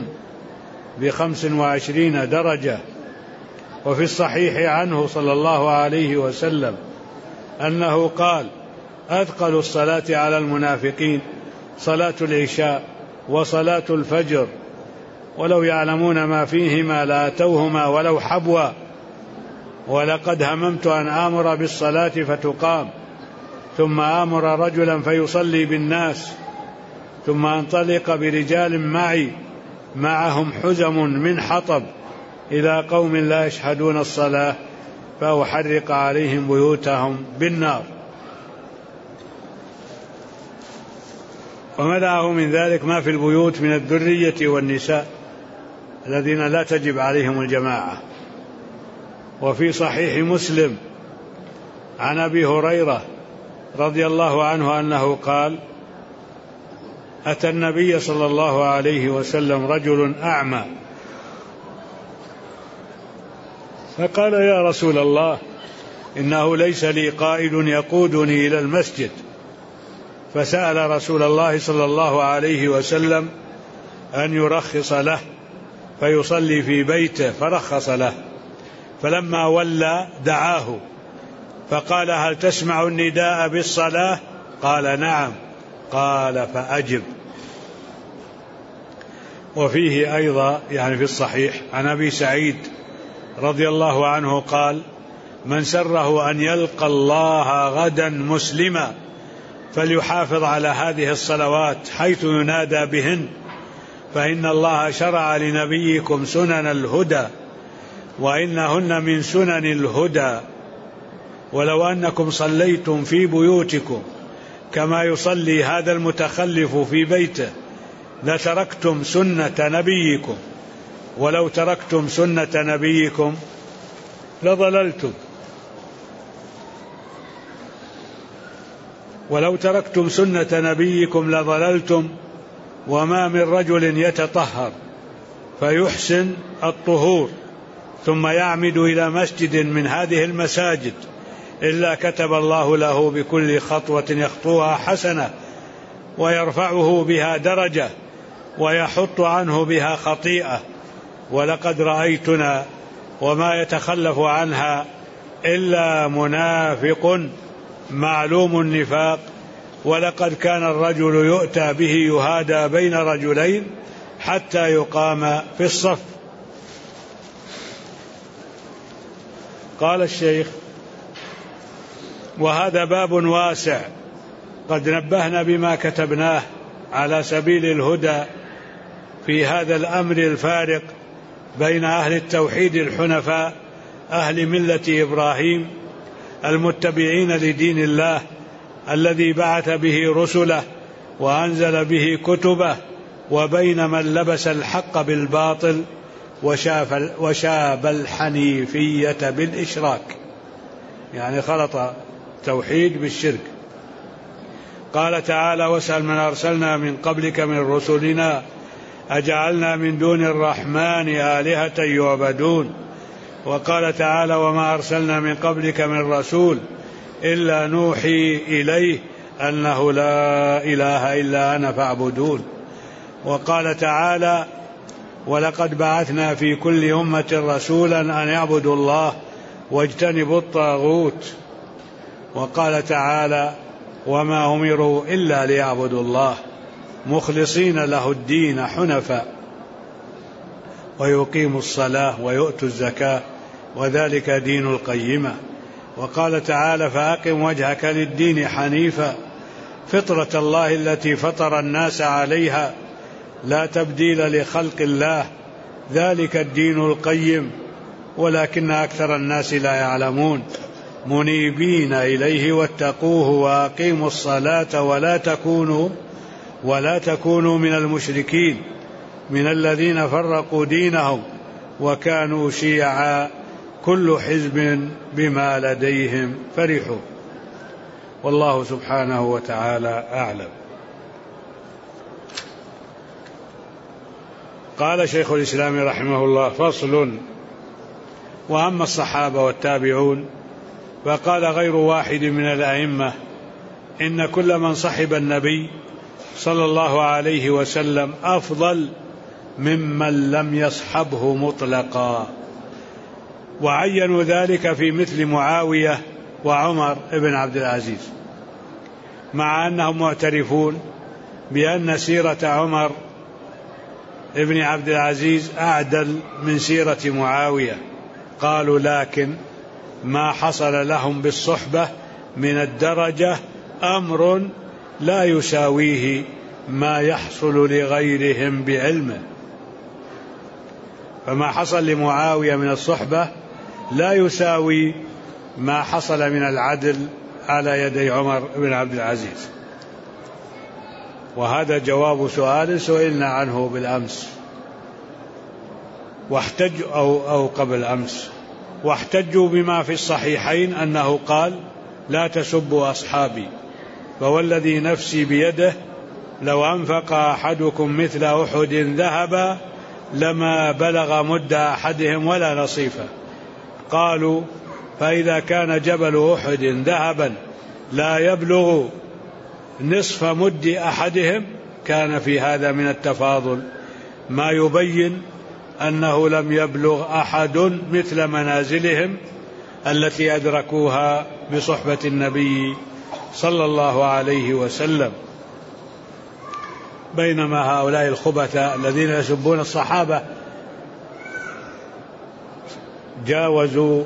ب25 درجة. وفي الصحيح عنه صلى الله عليه وسلم أنه قال: أثقل الصلاة على المنافقين صلاة العشاء وصلاة الفجر، ولو يعلمون ما فيهما لأتوهما ولو حبوا، ولقد هممت أن آمر بالصلاة فتقام ثم آمر رجلا فيصلي بالناس، ثم أنطلق برجال معي معهم حزم من حطب إلى قوم لا يشهدون الصلاة فأحرق عليهم بيوتهم بالنار. ومنعه من ذلك ما في البيوت من الذرية والنساء الذين لا تجب عليهم الجماعة. وفي صحيح مسلم عن أبي هريرة رضي الله عنه أنه قال: أتى النبي صلى الله عليه وسلم رجل أعمى فقال: يا رسول الله، إنه ليس لي قائد يقودني إلى المسجد. فسأل رسول الله صلى الله عليه وسلم أن يرخص له فيصلي في بيته، فرخص له. فلما ولى دعاه فقال: هل تسمع النداء بالصلاة؟ قال: نعم. قال: فأجب. وفيه أيضا يعني في الصحيح عن أبي سعيد رضي الله عنه قال: من سره أن يلقى الله غدا مسلما فليحافظ على هذه الصلوات حيث ينادى بهن، فإن الله شرع لنبيكم سنن الهدى وإنهن من سنن الهدى، ولو أنكم صليتم في بيوتكم كما يصلي هذا المتخلف في بيته لتركتم سنة نبيكم، ولو تركتم سنة نبيكم لضللتم، ولو تركتم سنة نبيكم لضللتم. وما من رجل يتطهر فيحسن الطهور ثم يعمد إلى مسجد من هذه المساجد إلا كتب الله له بكل خطوة يخطوها حسنة، ويرفعه بها درجة، ويحط عنه بها خطيئة. ولقد رأيتنا وما يتخلف عنها إلا منافق معلوم النفاق، ولقد كان الرجل يؤتى به يهادى بين رجلين حتى يقام في الصف. قال الشيخ: وهذا باب واسع قد نبهنا بما كتبناه على سبيل الهدى في هذا الأمر الفارق بين أهل التوحيد الحنفاء أهل ملة إبراهيم المتبعين لدين الله الذي بعث به رسله وأنزل به كتبه، وبين من لبس الحق بالباطل وشاب الحنيفية بالإشراك، يعني خلط التوحيد بالشرك. قال تعالى: واسأل من أرسلنا من قبلك من رسلنا أجعلنا من دون الرحمن آلهة يعبدون. وقال تعالى: وما أرسلنا من قبلك من رسول إلا نوحي إليه أنه لا إله إلا أنا فاعبدون. وقال تعالى: ولقد بعثنا في كل أمة رسولا أن يعبدوا الله واجتنبوا الطاغوت. وقال تعالى: وما أمروا إلا ليعبدوا الله مخلصين له الدين حنفاء ويقيموا الصلاة ويؤتوا الزكاة وذلك دين القيمة. وقال تعالى: فأقم وجهك للدين حنيفا فطرة الله التي فطر الناس عليها لا تبديل لخلق الله ذلك الدين القيم ولكن أكثر الناس لا يعلمون منيبين إليه واتقوه وأقيموا الصلاة ولا تكونوا من المشركين من الذين فرقوا دينهم وكانوا شيعا كل حزب بما لديهم فرحوا. والله سبحانه وتعالى أعلم. قال شيخ الإسلام رحمه الله: فصل. وأما الصحابة والتابعون فقال غير واحد من الأئمة إن كل من صحب النبي صلى الله عليه وسلم أفضل ممن لم يصحبه مطلقا، وعينوا ذلك في مثل معاوية وعمر بن عبد العزيز، مع أنهم معترفون بأن سيرة عمر بن عبد العزيز أعدل من سيرة معاوية. قالوا: لكن ما حصل لهم بالصحبة من الدرجة أمر لا يساويه ما يحصل لغيرهم بعلمه. فما حصل لمعاوية من الصحبة لا يساوي ما حصل من العدل على يدي عمر بن عبد العزيز. وهذا جواب سؤال سئلنا عنه بالأمس أو قبل أمس، واحتجوا بما في الصحيحين أنه قال: لا تسبوا أصحابي، فوالذي نفسي بيده لو أنفق أحدكم مثل أحد ذهبا لما بلغ مد أحدهم ولا نصيفه. قالوا: فإذا كان جبل أحد ذهبا لا يبلغ نصف مد أحدهم كان في هذا من التفاضل ما يبين أنه لم يبلغ أحد مثل منازلهم التي أدركوها بصحبة النبي صلى الله عليه وسلم. بينما هؤلاء الخبثاء الذين يسبون الصحابة جاوزوا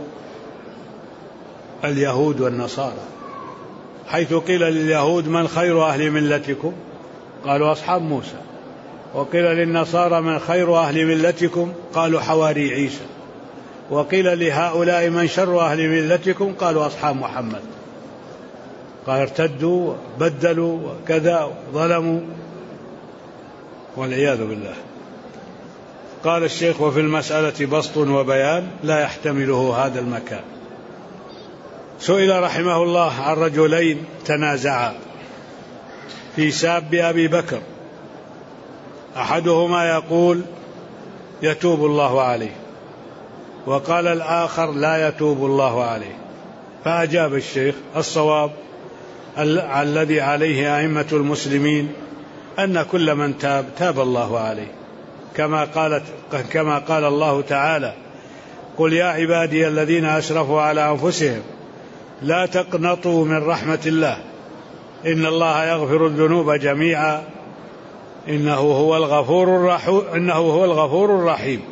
اليهود والنصارى، حيث قيل لليهود: من خير أهل ملتكم؟ قالوا: أصحاب موسى. وقيل للنصارى: من خير أهل ملتكم؟ قالوا: حواري عيسى. وقيل لهؤلاء: من شر أهل ملتكم؟ قالوا: أصحاب محمد. قال: ارتدوا بدلوا وكذا ظلموا والعياذ بالله. قال الشيخ: وفي المسألة بسط وبيان لا يحتمله هذا المكان. سئل رحمه الله عن رجلين تنازعا في ساب أبي بكر، أحدهما يقول: يتوب الله عليه، وقال الآخر: لا يتوب الله عليه. فأجاب الشيخ: الصواب الذي عليه أئمة المسلمين أن كل من تاب تاب الله عليه، كما قال الله تعالى: قل يا عبادي الذين أسرفوا على أنفسهم لا تقنطوا من رحمة الله إن الله يغفر الذنوب جميعا إنه هو الغفور الرحيم.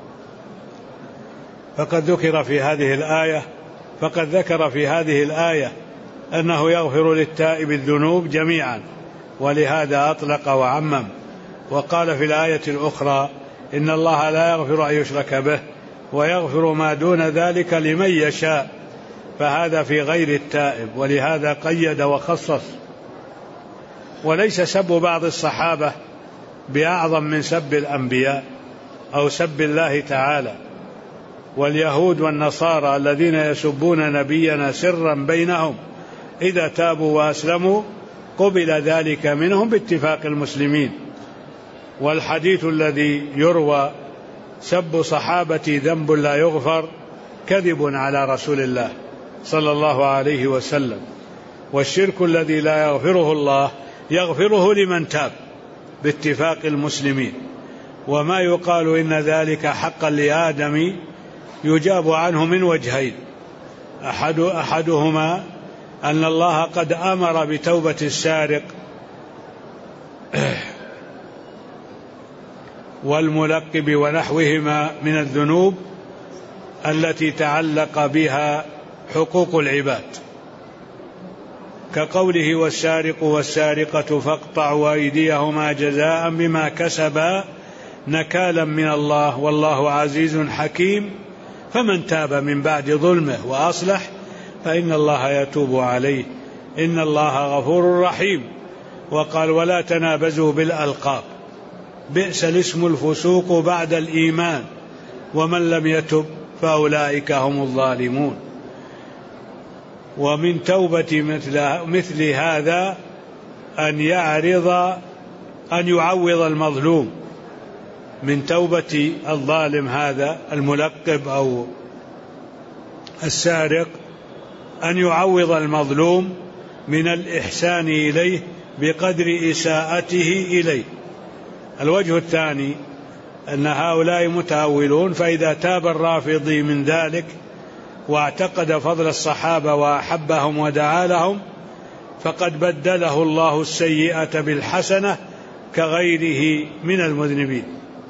فقد ذكر في هذه الآية أنه يغفر للتائب الذنوب جميعا، ولهذا أطلق وعمم. وقال في الآية الأخرى: إن الله لا يغفر أن يشرك به ويغفر ما دون ذلك لمن يشاء، فهذا في غير التائب، ولهذا قيد وخصص. وليس سب بعض الصحابة بأعظم من سب الأنبياء أو سب الله تعالى. واليهود والنصارى الذين يسبون نبينا سرا بينهم إذا تابوا وأسلموا قبل ذلك منهم باتفاق المسلمين. والحديث الذي يروى: سب صحابتي ذنب لا يغفر، كذب على رسول الله صلى الله عليه وسلم. والشرك الذي لا يغفره الله يغفره لمن تاب باتفاق المسلمين. وما يقال إن ذلك حقا لآدم يجاب عنه من وجهين: أحدهما أن الله قد أمر بتوبة السارق والملقب ونحوهما من الذنوب التي تعلق بها حقوق العباد، كقوله: والسارق والسارقة فاقطعوا أيديهما جزاء بما كسبا نكالا من الله والله عزيز حكيم، فمن تاب من بعد ظلمه وأصلح فإن الله يتوب عليه إن الله غفور رحيم. وقال: ولا تنابزوا بالألقاب بئس الاسم الفسوق بعد الإيمان ومن لم يتب فأولئك هم الظالمون. ومن توبة مثل هذا أن يعوض المظلوم، من توبة الظالم هذا الملقب أو السارق أن يعوض المظلوم من الإحسان إليه بقدر إساءته إليه. الوجه الثاني أن هؤلاء متأولون، فإذا تاب الرافضي من ذلك واعتقد فضل الصحابة وأحبهم ودعا لهم فقد بدله الله السيئة بالحسنة كغيره من المذنبين.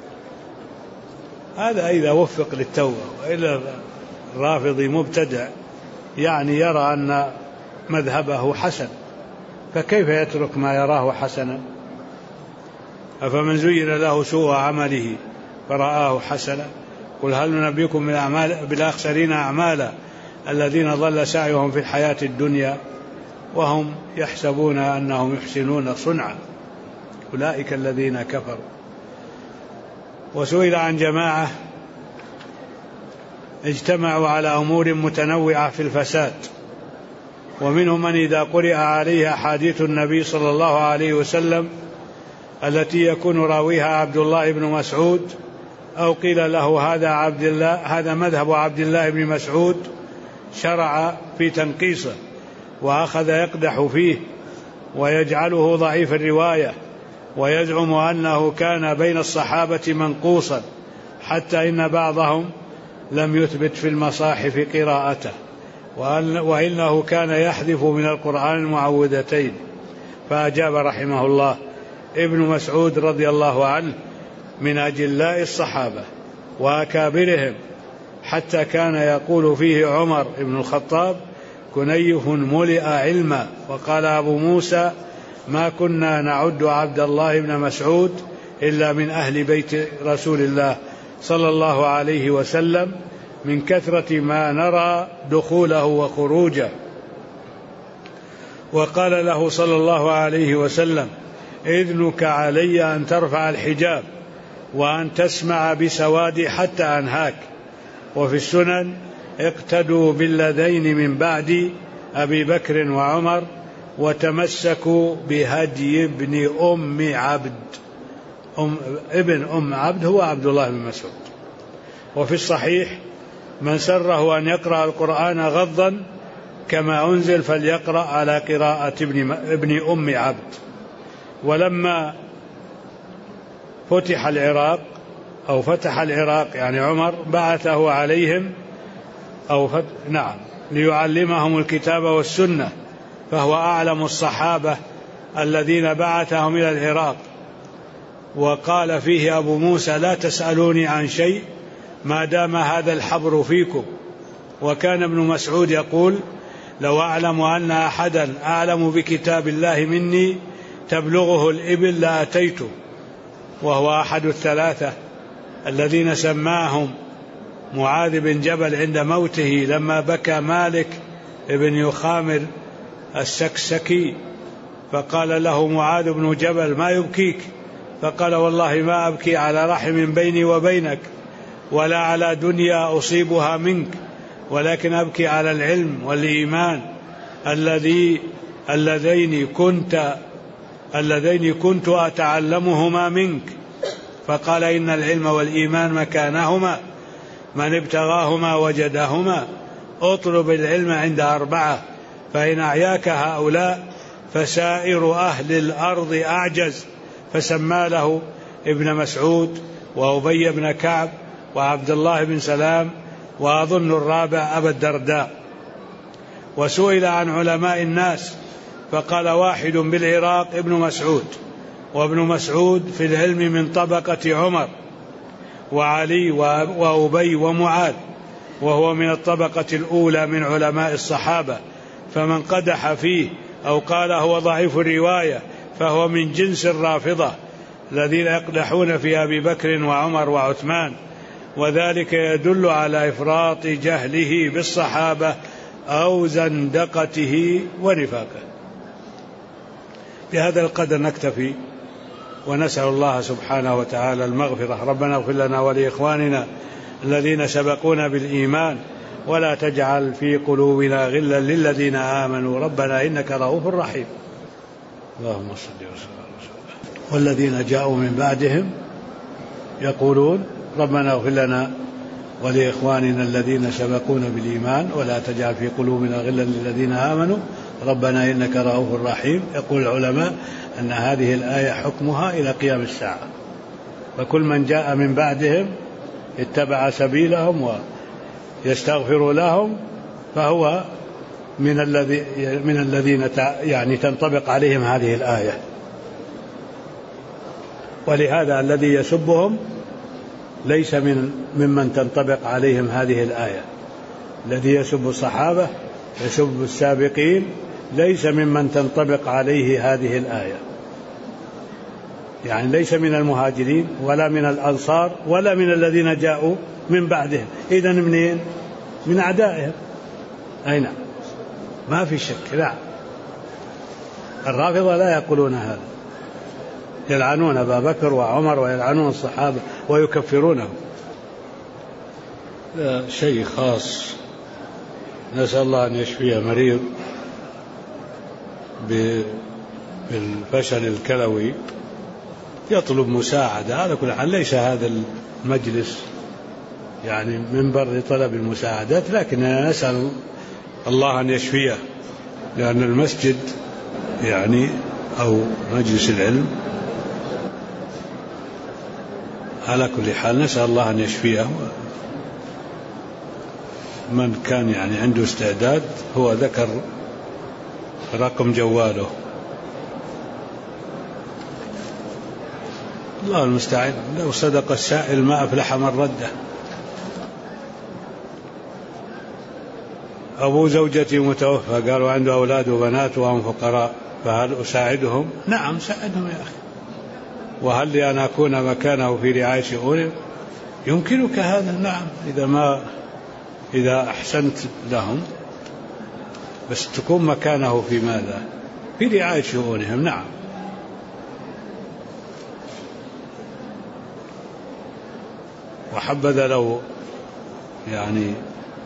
هذا إذا وفق للتوبة. وإلا الرافضي مبتدع، يعني يرى أن مذهبه حسن فكيف يترك ما يراه حسنا؟ أفمن زين له سوء عمله فرآه حسنا قل هل ننبئكم بالأخسرين أعمالا الذين ضل سعيهم في الحياة الدنيا وهم يحسبون أنهم يحسنون صنعا أولئك الذين كفروا. وسئل عن جماعة اجتمعوا على أمور متنوعة في الفساد، ومنهم من إذا قرئ عليه أحاديث النبي صلى الله عليه وسلم التي يكون راويها عبد الله بن مسعود أو قيل له هذا مذهب عبد الله بن مسعود شرع في تنقيصه وأخذ يقدح فيه ويجعله ضعيف الرواية ويزعم أنه كان بين الصحابة منقوصا حتى إن بعضهم لم يثبت في المصاحف قراءته وإنه كان يحذف من القرآن المعوذتين. فأجاب رحمه الله ابن مسعود رضي الله عنه من أجلاء الصحابة وأكابرهم حتى كان يقول فيه عمر بن الخطاب كنيف ملئ علما. وقال أبو موسى ما كنا نعد عبد الله بن مسعود إلا من أهل بيت رسول الله صلى الله عليه وسلم من كثرة ما نرى دخوله وخروجه. وقال له صلى الله عليه وسلم إذنك علي أن ترفع الحجاب وأن تسمع بسوادي حتى أنهاك. وفي السنن اقتدوا بالذين من بعد أبي بكر وعمر وتمسكوا بهدي ابن أم عبد. ابن أم عبد هو عبد الله بن مسعود. وفي الصحيح من سره أن يقرأ القرآن غضا كما أنزل فليقرأ على قراءة ابن أم عبد. ولما فتح العراق يعني عمر بعثه عليهم ليعلمهم الكتاب والسنة، فهو أعلم الصحابة الذين بعثهم إلى العراق. وقال فيه أبو موسى لا تسألوني عن شيء ما دام هذا الحبر فيكم. وكان ابن مسعود يقول لو أعلم أن أحدا أعلم بكتاب الله مني تبلغه الإبل لأتيته. وهو أحد الثلاثة الذين سماهم معاذ بن جبل عند موته لما بكى مالك ابن يخامر السكسكي فقال له معاذ بن جبل ما يبكيك؟ فقال والله ما أبكي على رحم بيني وبينك ولا على دنيا أصيبها منك، ولكن أبكي على العلم والإيمان اللذين كنت أتعلمهما منك. فقال إن العلم والإيمان مكانهما من ابتغاهما وجدهما. اطلب العلم عند 4 فإن أعياك هؤلاء فسائر أهل الأرض أعجز. فسمى له ابن مسعود وأبي بن كعب وعبد الله بن سلام وأظن الرابع أبا الدرداء. وسئل عن علماء الناس فقال واحد بالعراق ابن مسعود، وابن مسعود في العلم من طبقة عمر وعلي وأبي ومعاذ، وهو من الطبقة الأولى من علماء الصحابة. فمن قدح فيه أو قال هو ضعيف الرواية فهو من جنس الرافضة الذين يقدحون في أبي بكر وعمر وعثمان، وذلك يدل على إفراط جهله بالصحابة أو زندقته ونفاقه. بهذا القدر نكتفي ونسأل الله سبحانه وتعالى المغفرة. ربنا اغفر لنا ولإخواننا الذين سبقونا بالإيمان ولا تجعل في قلوبنا غلا للذين آمنوا ربنا إنك رؤوف رحيم. اللهم صل وسلم. والذين جاءوا من بعدهم يقولون ربنا اغفر لنا ولإخواننا الذين سبقونا بالإيمان ولا تجعل في قلوبنا غلا للذين آمنوا ربنا إنك رؤوف رحيم. يقول العلماء أن هذه الآية حكمها إلى قيام الساعة، فكل من جاء من بعدهم اتبع سبيلهم ويستغفر لهم فهو من الذين يعني تنطبق عليهم هذه الآية. ولهذا الذي يسبهم ليس ممن تنطبق عليهم هذه الآية. الذي يسب الصحابة يسب السابقين ليس ممن تنطبق عليه هذه الآية، يعني ليس من المهاجرين ولا من الأنصار ولا من الذين جاءوا من بعدهم. إذن منين؟ من أعدائهم. أي نعم، ما في شك. لا، الرافضة لا يقولون هذا، يلعنون أبا بكر وعمر ويلعنون الصحابة ويكفرونهم. شيء خاص، نسأل الله أن يشفيه مريض بالفشل الكلوي يطلب مساعدة. على كل حال ليس هذا المجلس يعني منبر لطلب المساعدات، لكن نسأل الله أن يشفيه، لأن المسجد يعني أو مجلس العلم على كل حال نسأل الله أن يشفيه. من كان يعني عنده استعداد هو ذكر رقم جواله. الله المستعان. لو صدق السائل ما أفلح من رده. أبو زوجتي متوفى، قالوا عنده أولاد وبنات وهم فقراء، فهل أساعدهم؟ نعم ساعدهم يا أخي. وهل لي أن أكون مكانه في رعاية شؤونهم؟ يمكنك هذا. نعم، إذا أحسنت لهم، بس تكون مكانه في ماذا؟ في رعاية شؤونهم. نعم. وحبذا لو يعني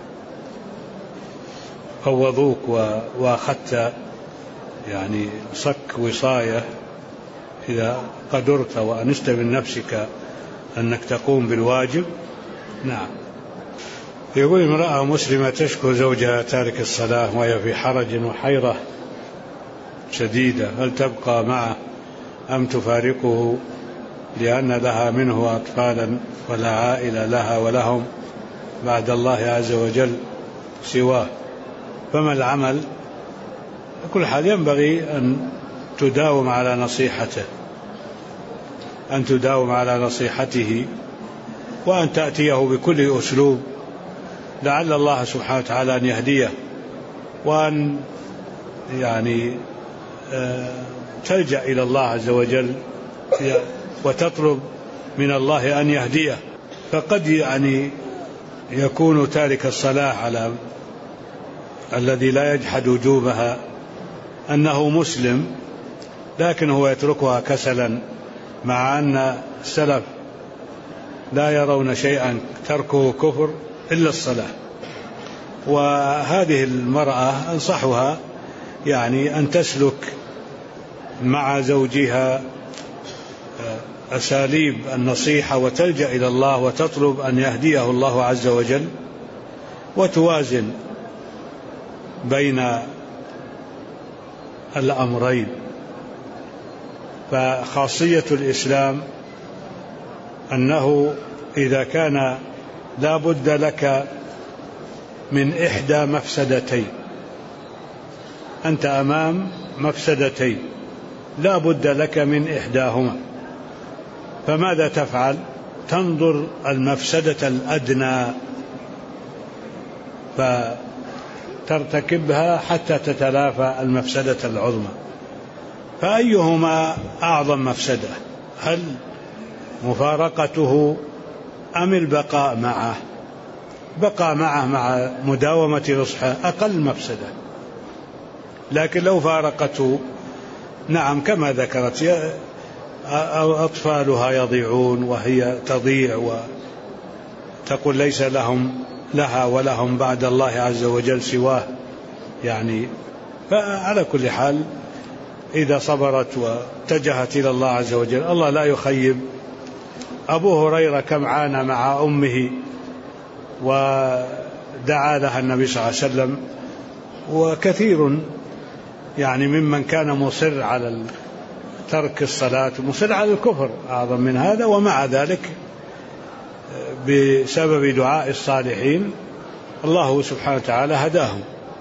فوضوك وأخذت يعني صك وصاية إذا قدرت وأنست من نفسك أنك تقوم بالواجب. نعم. يقول امرأة مسلمة تشكو زوجها تارك الصلاة وهي في حرج وحيرة شديدة، هل تبقى معه أم تفارقه لأن لها منه أطفالا ولا عائلة لها ولهم بعد الله عز وجل سواه؟ فما العمل؟ كل حال ينبغي أن تداوم على نصيحته، وأن تأتيه بكل أسلوب لعل الله سبحانه وتعالى أن يهديه، وأن يعني تلجأ إلى الله عز وجل وتطلب من الله أن يهديه. فقد يعني يكون تارك الصلاة على الذي لا يجحد وجوبها أنه مسلم، لكن هو يتركها كسلا، مع أن السلف لا يرون شيئا تركه كفر إلا الصلاة. وهذه المرأة أنصحها يعني أن تسلك مع زوجها أساليب النصيحة، وتلجأ إلى الله وتطلب أن يهديه الله عز وجل، وتوازن بين الأمرين. فخاصية الإسلام أنه إذا كان لا بد لك من إحدى مفسدتين، أنت أمام مفسدتين لا بد لك من إحداهما، فماذا تفعل؟ تنظر المفسدة الأدنى فترتكبها حتى تتلافى المفسدة العظمى. فأيهما أعظم مفسدة؟ هل مفارقته أم البقاء معه؟ بقى معه مع مداومة نصحه أقل مفسدة، لكن لو فارقته نعم كما ذكرت أطفالها يضيعون وهي تضيع، وتقول ليس لها ولهم بعد الله عز وجل سواه يعني. فعلى كل حال إذا صبرت واتجهت إلى الله عز وجل الله لا يخيب. أبو هريرة كم عانى مع أمه ودعا لها النبي صلى الله عليه وسلم، وكثير يعني ممن كان مصر على ترك الصلاة مصر على الكفر أعظم من هذا، ومع ذلك بسبب دعاء الصالحين الله سبحانه وتعالى هداهم.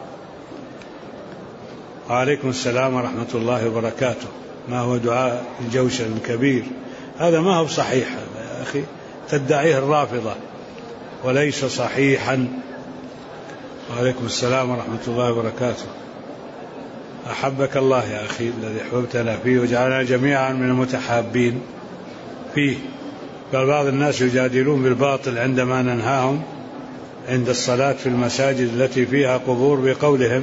وعليكم السلام ورحمة الله وبركاته. ما هو دعاء الجوشن الكبير؟ هذا ما هو صحيح يا أخي، تدعيه الرافضة وليس صحيحا. وعليكم السلام ورحمة الله وبركاته. أحبك الله يا أخي الذي أحببتنا فيه وجعلنا جميعا من المتحابين فيه. قال بعض الناس يجادلون بالباطل عندما ننهاهم عند الصلاة في المساجد التي فيها قبور بقولهم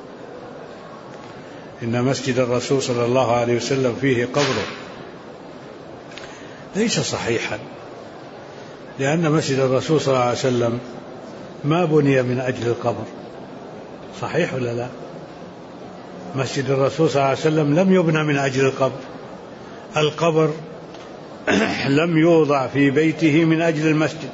إن مسجد الرسول صلى الله عليه وسلم فيه قبره. ليس صحيحا، لأن مسجد الرسول صلى الله عليه وسلم ما بني من أجل القبر. صحيح ولا لا؟ مسجد الرسول صلى الله عليه وسلم لم يبنى من أجل القبر. القبر لم يوضع في بيته من أجل المسجد.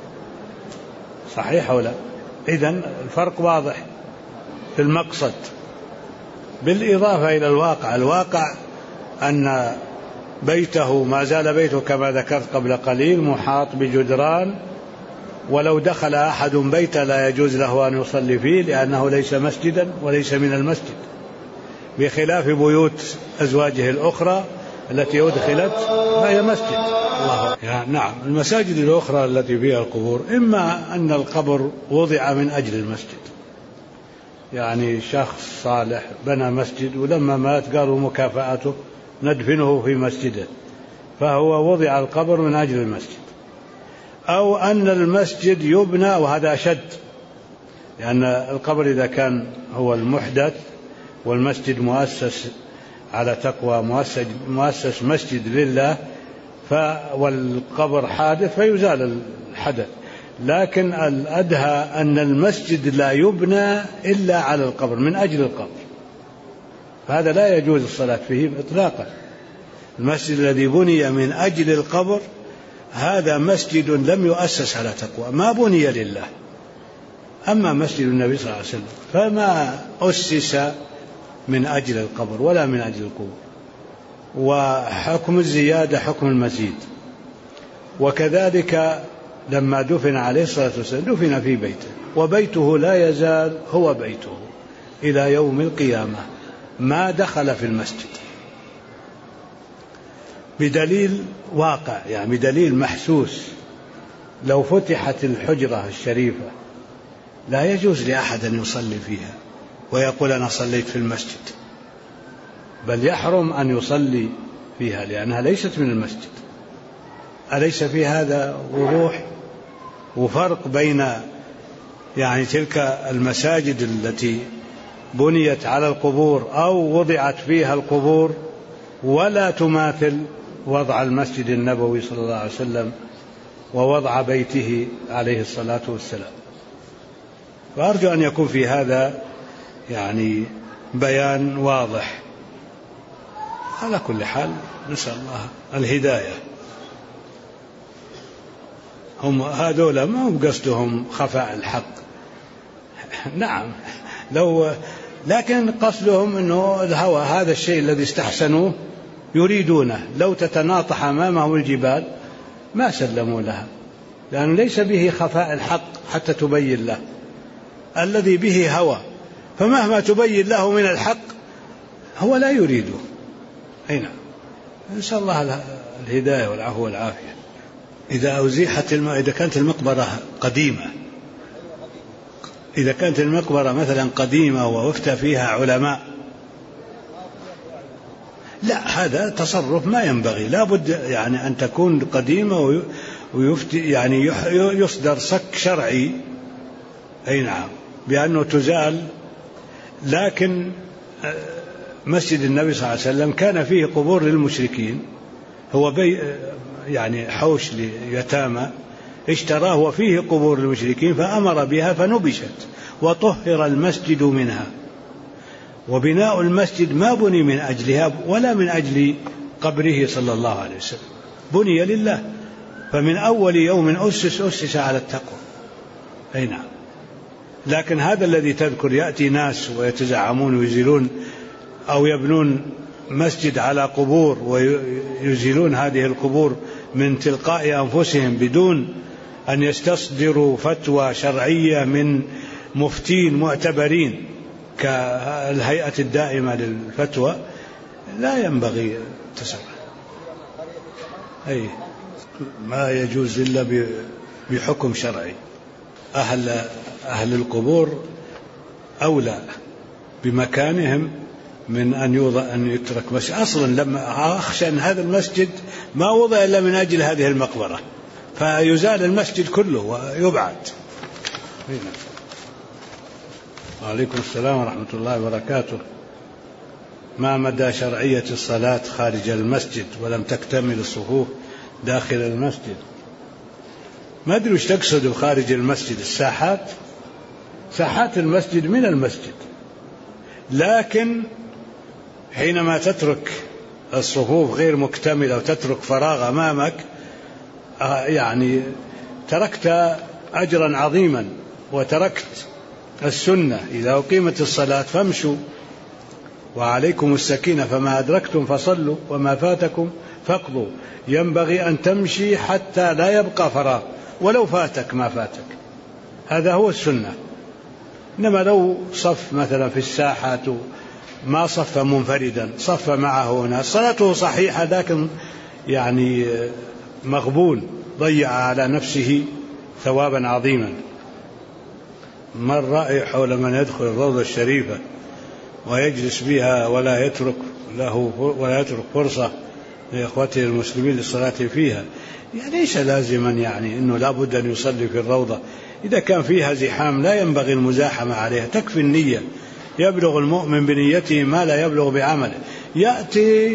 صحيح ولا؟ إذن الفرق واضح في المقصد، بالإضافة إلى الواقع أن بيته ما زال بيته كما ذكرت قبل قليل محاط بجدران، ولو دخل أحد بيت لا يجوز له أن يصلي فيه لأنه ليس مسجدا وليس من المسجد، بخلاف بيوت أزواجه الأخرى التي أدخلت فهي مسجد. الله يعني نعم. المساجد الأخرى التي فيها القبور إما أن القبر وضع من أجل المسجد، يعني شخص صالح بنى مسجد ولما مات قالوا مكافأته ندفنه في مسجده، فهو وضع القبر من أجل المسجد. أو أن المسجد يبنى، وهذا أشد، لأن القبر إذا كان هو المحدث والمسجد مؤسس على تقوى مؤسس مسجد لله والقبر حادث فيزال الحدث. لكن الأدهى أن المسجد لا يبنى إلا على القبر من أجل القبر، فهذا لا يجوز الصلاة فيه إطلاقا. المسجد الذي بني من أجل القبر هذا مسجد لم يؤسس على تقوى، ما بني لله. أما مسجد النبي صلى الله عليه وسلم فما أسس من أجل القبر ولا من أجل القبور، وحكم الزيادة حكم المزيد. وكذلك لما دفن عليه الصلاة والسلام دفن في بيته، وبيته لا يزال هو بيته إلى يوم القيامة، ما دخل في المسجد، بدليل واقع، يعني بدليل محسوس. لو فتحت الحجرة الشريفة لا يجوز لأحد أن يصلي فيها ويقول أنا صليت في المسجد، بل يحرم أن يصلي فيها لأنها ليست من المسجد. أليس في هذا وضوح وفرق بين يعني تلك المساجد التي بنيت على القبور أو وضعت فيها القبور ولا تماثل وضع المسجد النبوي صلى الله عليه وسلم ووضع بيته عليه الصلاة والسلام. وأرجو أن يكون في هذا يعني بيان واضح. على كل حال نسأل الله الهداية. هم هذول ما هم قصدهم خفاء الحق، نعم، لكن قصدهم أنه الهوى هذا الشيء الذي استحسنوه يريدونه. لو تتناطح أمامه الجبال ما سلموا لها، لأنه ليس به خفاء الحق حتى تبين له. الذي به هوى، فمهما تبين له من الحق هو لا يريده. أين نسأل الله الهداية والعفو والعافية. إذا أزيحت إذا كانت المقبرة قديمة، إذا كانت المقبرة مثلا قديمة ووفتى فيها علماء، لا، هذا تصرف ما ينبغي. لا بد يعني أن تكون قديمة ويفتي يعني يصدر صك شرعي، أي نعم، بأنه تزال. لكن مسجد النبي صلى الله عليه وسلم كان فيه قبور للمشركين، هو يعني حوش ليتامى اشتراه وفيه قبور للمشركين فأمر بها فنبشت وطهر المسجد منها. وبناء المسجد ما بني من أجلها ولا من أجل قبره صلى الله عليه وسلم، بني لله. فمن أول يوم أسس على التقوى، أي نعم. لكن هذا الذي تذكر يأتي ناس ويتزعمون ويزيلون أو يبنون مسجد على قبور ويزيلون هذه القبور من تلقاء أنفسهم بدون أن يستصدروا فتوى شرعية من مفتين معتبرين كالهيئة الدائمة للفتوى، لا ينبغي تسمع. أي ما يجوز إلا بحكم شرعي. أهل القبور أولى بمكانهم من أن يترك مسجد أصلا. لما أخشى أن هذا المسجد ما وضع إلا من أجل هذه المقبرة، فيزال المسجد كله ويبعد. وعليكم السلام ورحمة الله وبركاته. ما مدى شرعية الصلاة خارج المسجد ولم تكتمل الصفوف داخل المسجد؟ ما أدري وش تقصد بخارج المسجد. الساحات، ساحات المسجد من المسجد، لكن حينما تترك الصفوف غير مكتملة وتترك فراغ أمامك يعني تركت أجرا عظيما وتركت السنة. إذا أقيمت الصلاة فامشوا وعليكم السكينة، فما أدركتم فصلوا وما فاتكم فاقضوا. ينبغي أن تمشي حتى لا يبقى فراغ، ولو فاتك ما فاتك، هذا هو السنة. إنما لو صف مثلا في الساحة ما صف منفردا، صف معه ناس، صلاته صحيحة لكن يعني مغبون، ضيع على نفسه ثوابا عظيما. ما الرأي حول من يدخل الروضة الشريفة ويجلس بها ولا يترك فرصة لإخوته المسلمين للصلاة فيها؟ يعني ليس لازما يعني أنه لابد أن يصلي في الروضة. إذا كان فيها زحام لا ينبغي المزاحمة عليها، تكفي النية. يبلغ المؤمن بنيته ما لا يبلغ بعمله. يأتي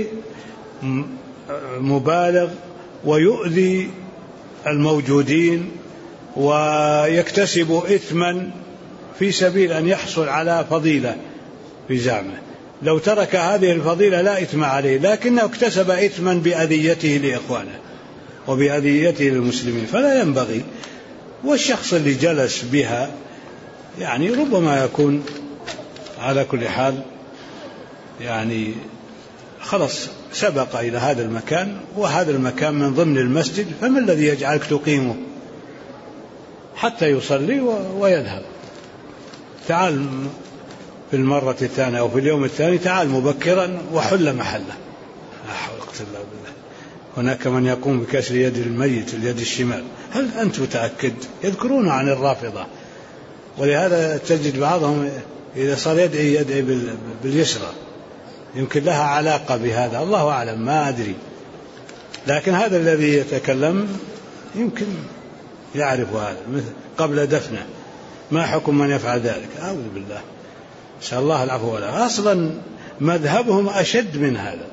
مبالغ ويؤذي الموجودين ويكتسب إثما في سبيل أن يحصل على فضيلة في زعمه. لو ترك هذه الفضيلة لا إثم عليه، لكنه اكتسب إثما بأذيته لإخوانه وبأذيته للمسلمين، فلا ينبغي. والشخص اللي جلس بها يعني ربما يكون على كل حال يعني خلص سبق إلى هذا المكان، وهذا المكان من ضمن المسجد، فما الذي يجعلك تقيمه حتى يصلي ويذهب؟ تعال في المرة الثانية أو في اليوم الثاني تعال مبكرا وحل محله. لا حول ولا قوة إلا بالله. هناك من يقوم بكسر يد الميت اليد الشمال. هل أنت متأكد؟ يذكرون عن الرافضة، ولهذا تجد بعضهم إذا صار يدعي باليسرى، يمكن لها علاقة بهذا، الله أعلم، ما أدري. لكن هذا الذي يتكلم يمكن يعرف هذا قبل دفنه. ما حكم من يفعل ذلك؟ أعوذ بالله، نسأل الله العفو والعافية. أصلا مذهبهم أشد من هذا،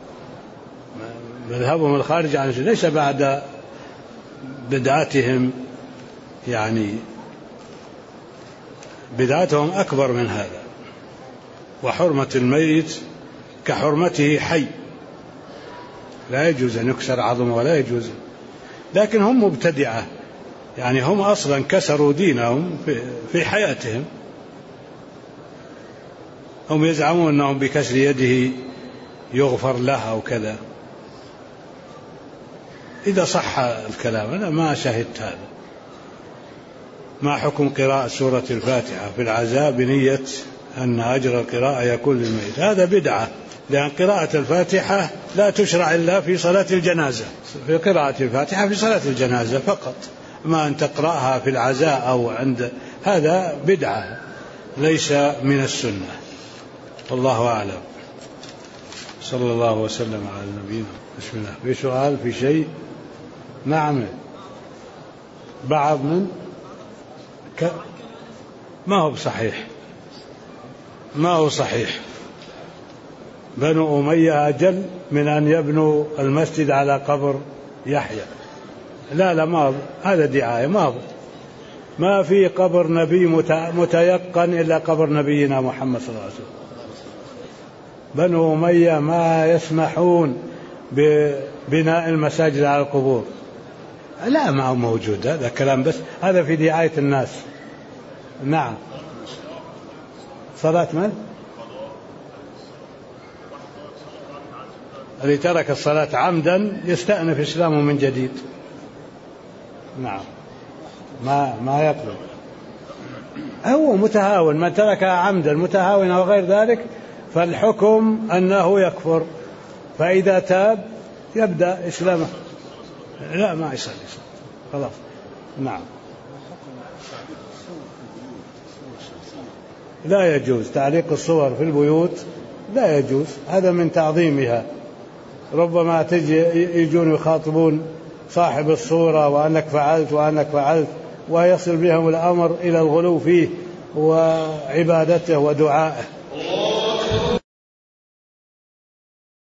مذهبهم الخارج عن السنة، ليس بعد بدعتهم، يعني بدعتهم أكبر من هذا. وحرمة الميت كحرمته حي، لا يجوز أن يكسر عظمه ولا يجوز. لكن هم مبتدعة، يعني هم أصلا كسروا دينهم في حياتهم. هم يزعمون أنهم بكسر يده يغفر له أو كذا. إذا صح الكلام، أنا ما شاهدت هذا. ما حكم قراءة سورة الفاتحة في العزاء بنية أن أجر القراءة يكون للميت؟ هذا بدعة، لأن قراءة الفاتحة لا تشرع إلا في صلاة الجنازة، في قراءة الفاتحة في صلاة الجنازة فقط، ما أن تقرأها في العزاء أو عند، هذا بدعة ليس من السنة، والله أعلم. صلى الله وسلم على نبينا. بسم الله. في سؤال في شيء؟ نعم. بعض من ما هو بصحيح، ما هو صحيح. بنو أمية أجل من أن يبنوا المسجد على قبر يحيى. لا ما هذا دعاية، ما في قبر نبي متيقن إلا قبر نبينا محمد صلى الله عليه وسلم. بنو أمية ما يسمحون ببناء المساجد على القبور، لا ما هو موجود، هذا كلام بس، هذا في دعاية الناس. نعم. صلاة من؟ الذي ترك الصلاة عمدا يستأنف إسلامه من جديد. نعم، ما يقبل. هو متهاون، من تركها عمدا متهاون أو غير ذلك فالحكم أنه يكفر، فإذا تاب يبدأ إسلامه. لا ما يصلي خلاص. نعم. لا يجوز تعليق الصور في البيوت، لا يجوز، هذا من تعظيمها. ربما يجون يخاطبون صاحب الصورة وأنك فعلت وأنك فعلت، ويصل بهم الأمر إلى الغلو فيه وعبادته ودعائه.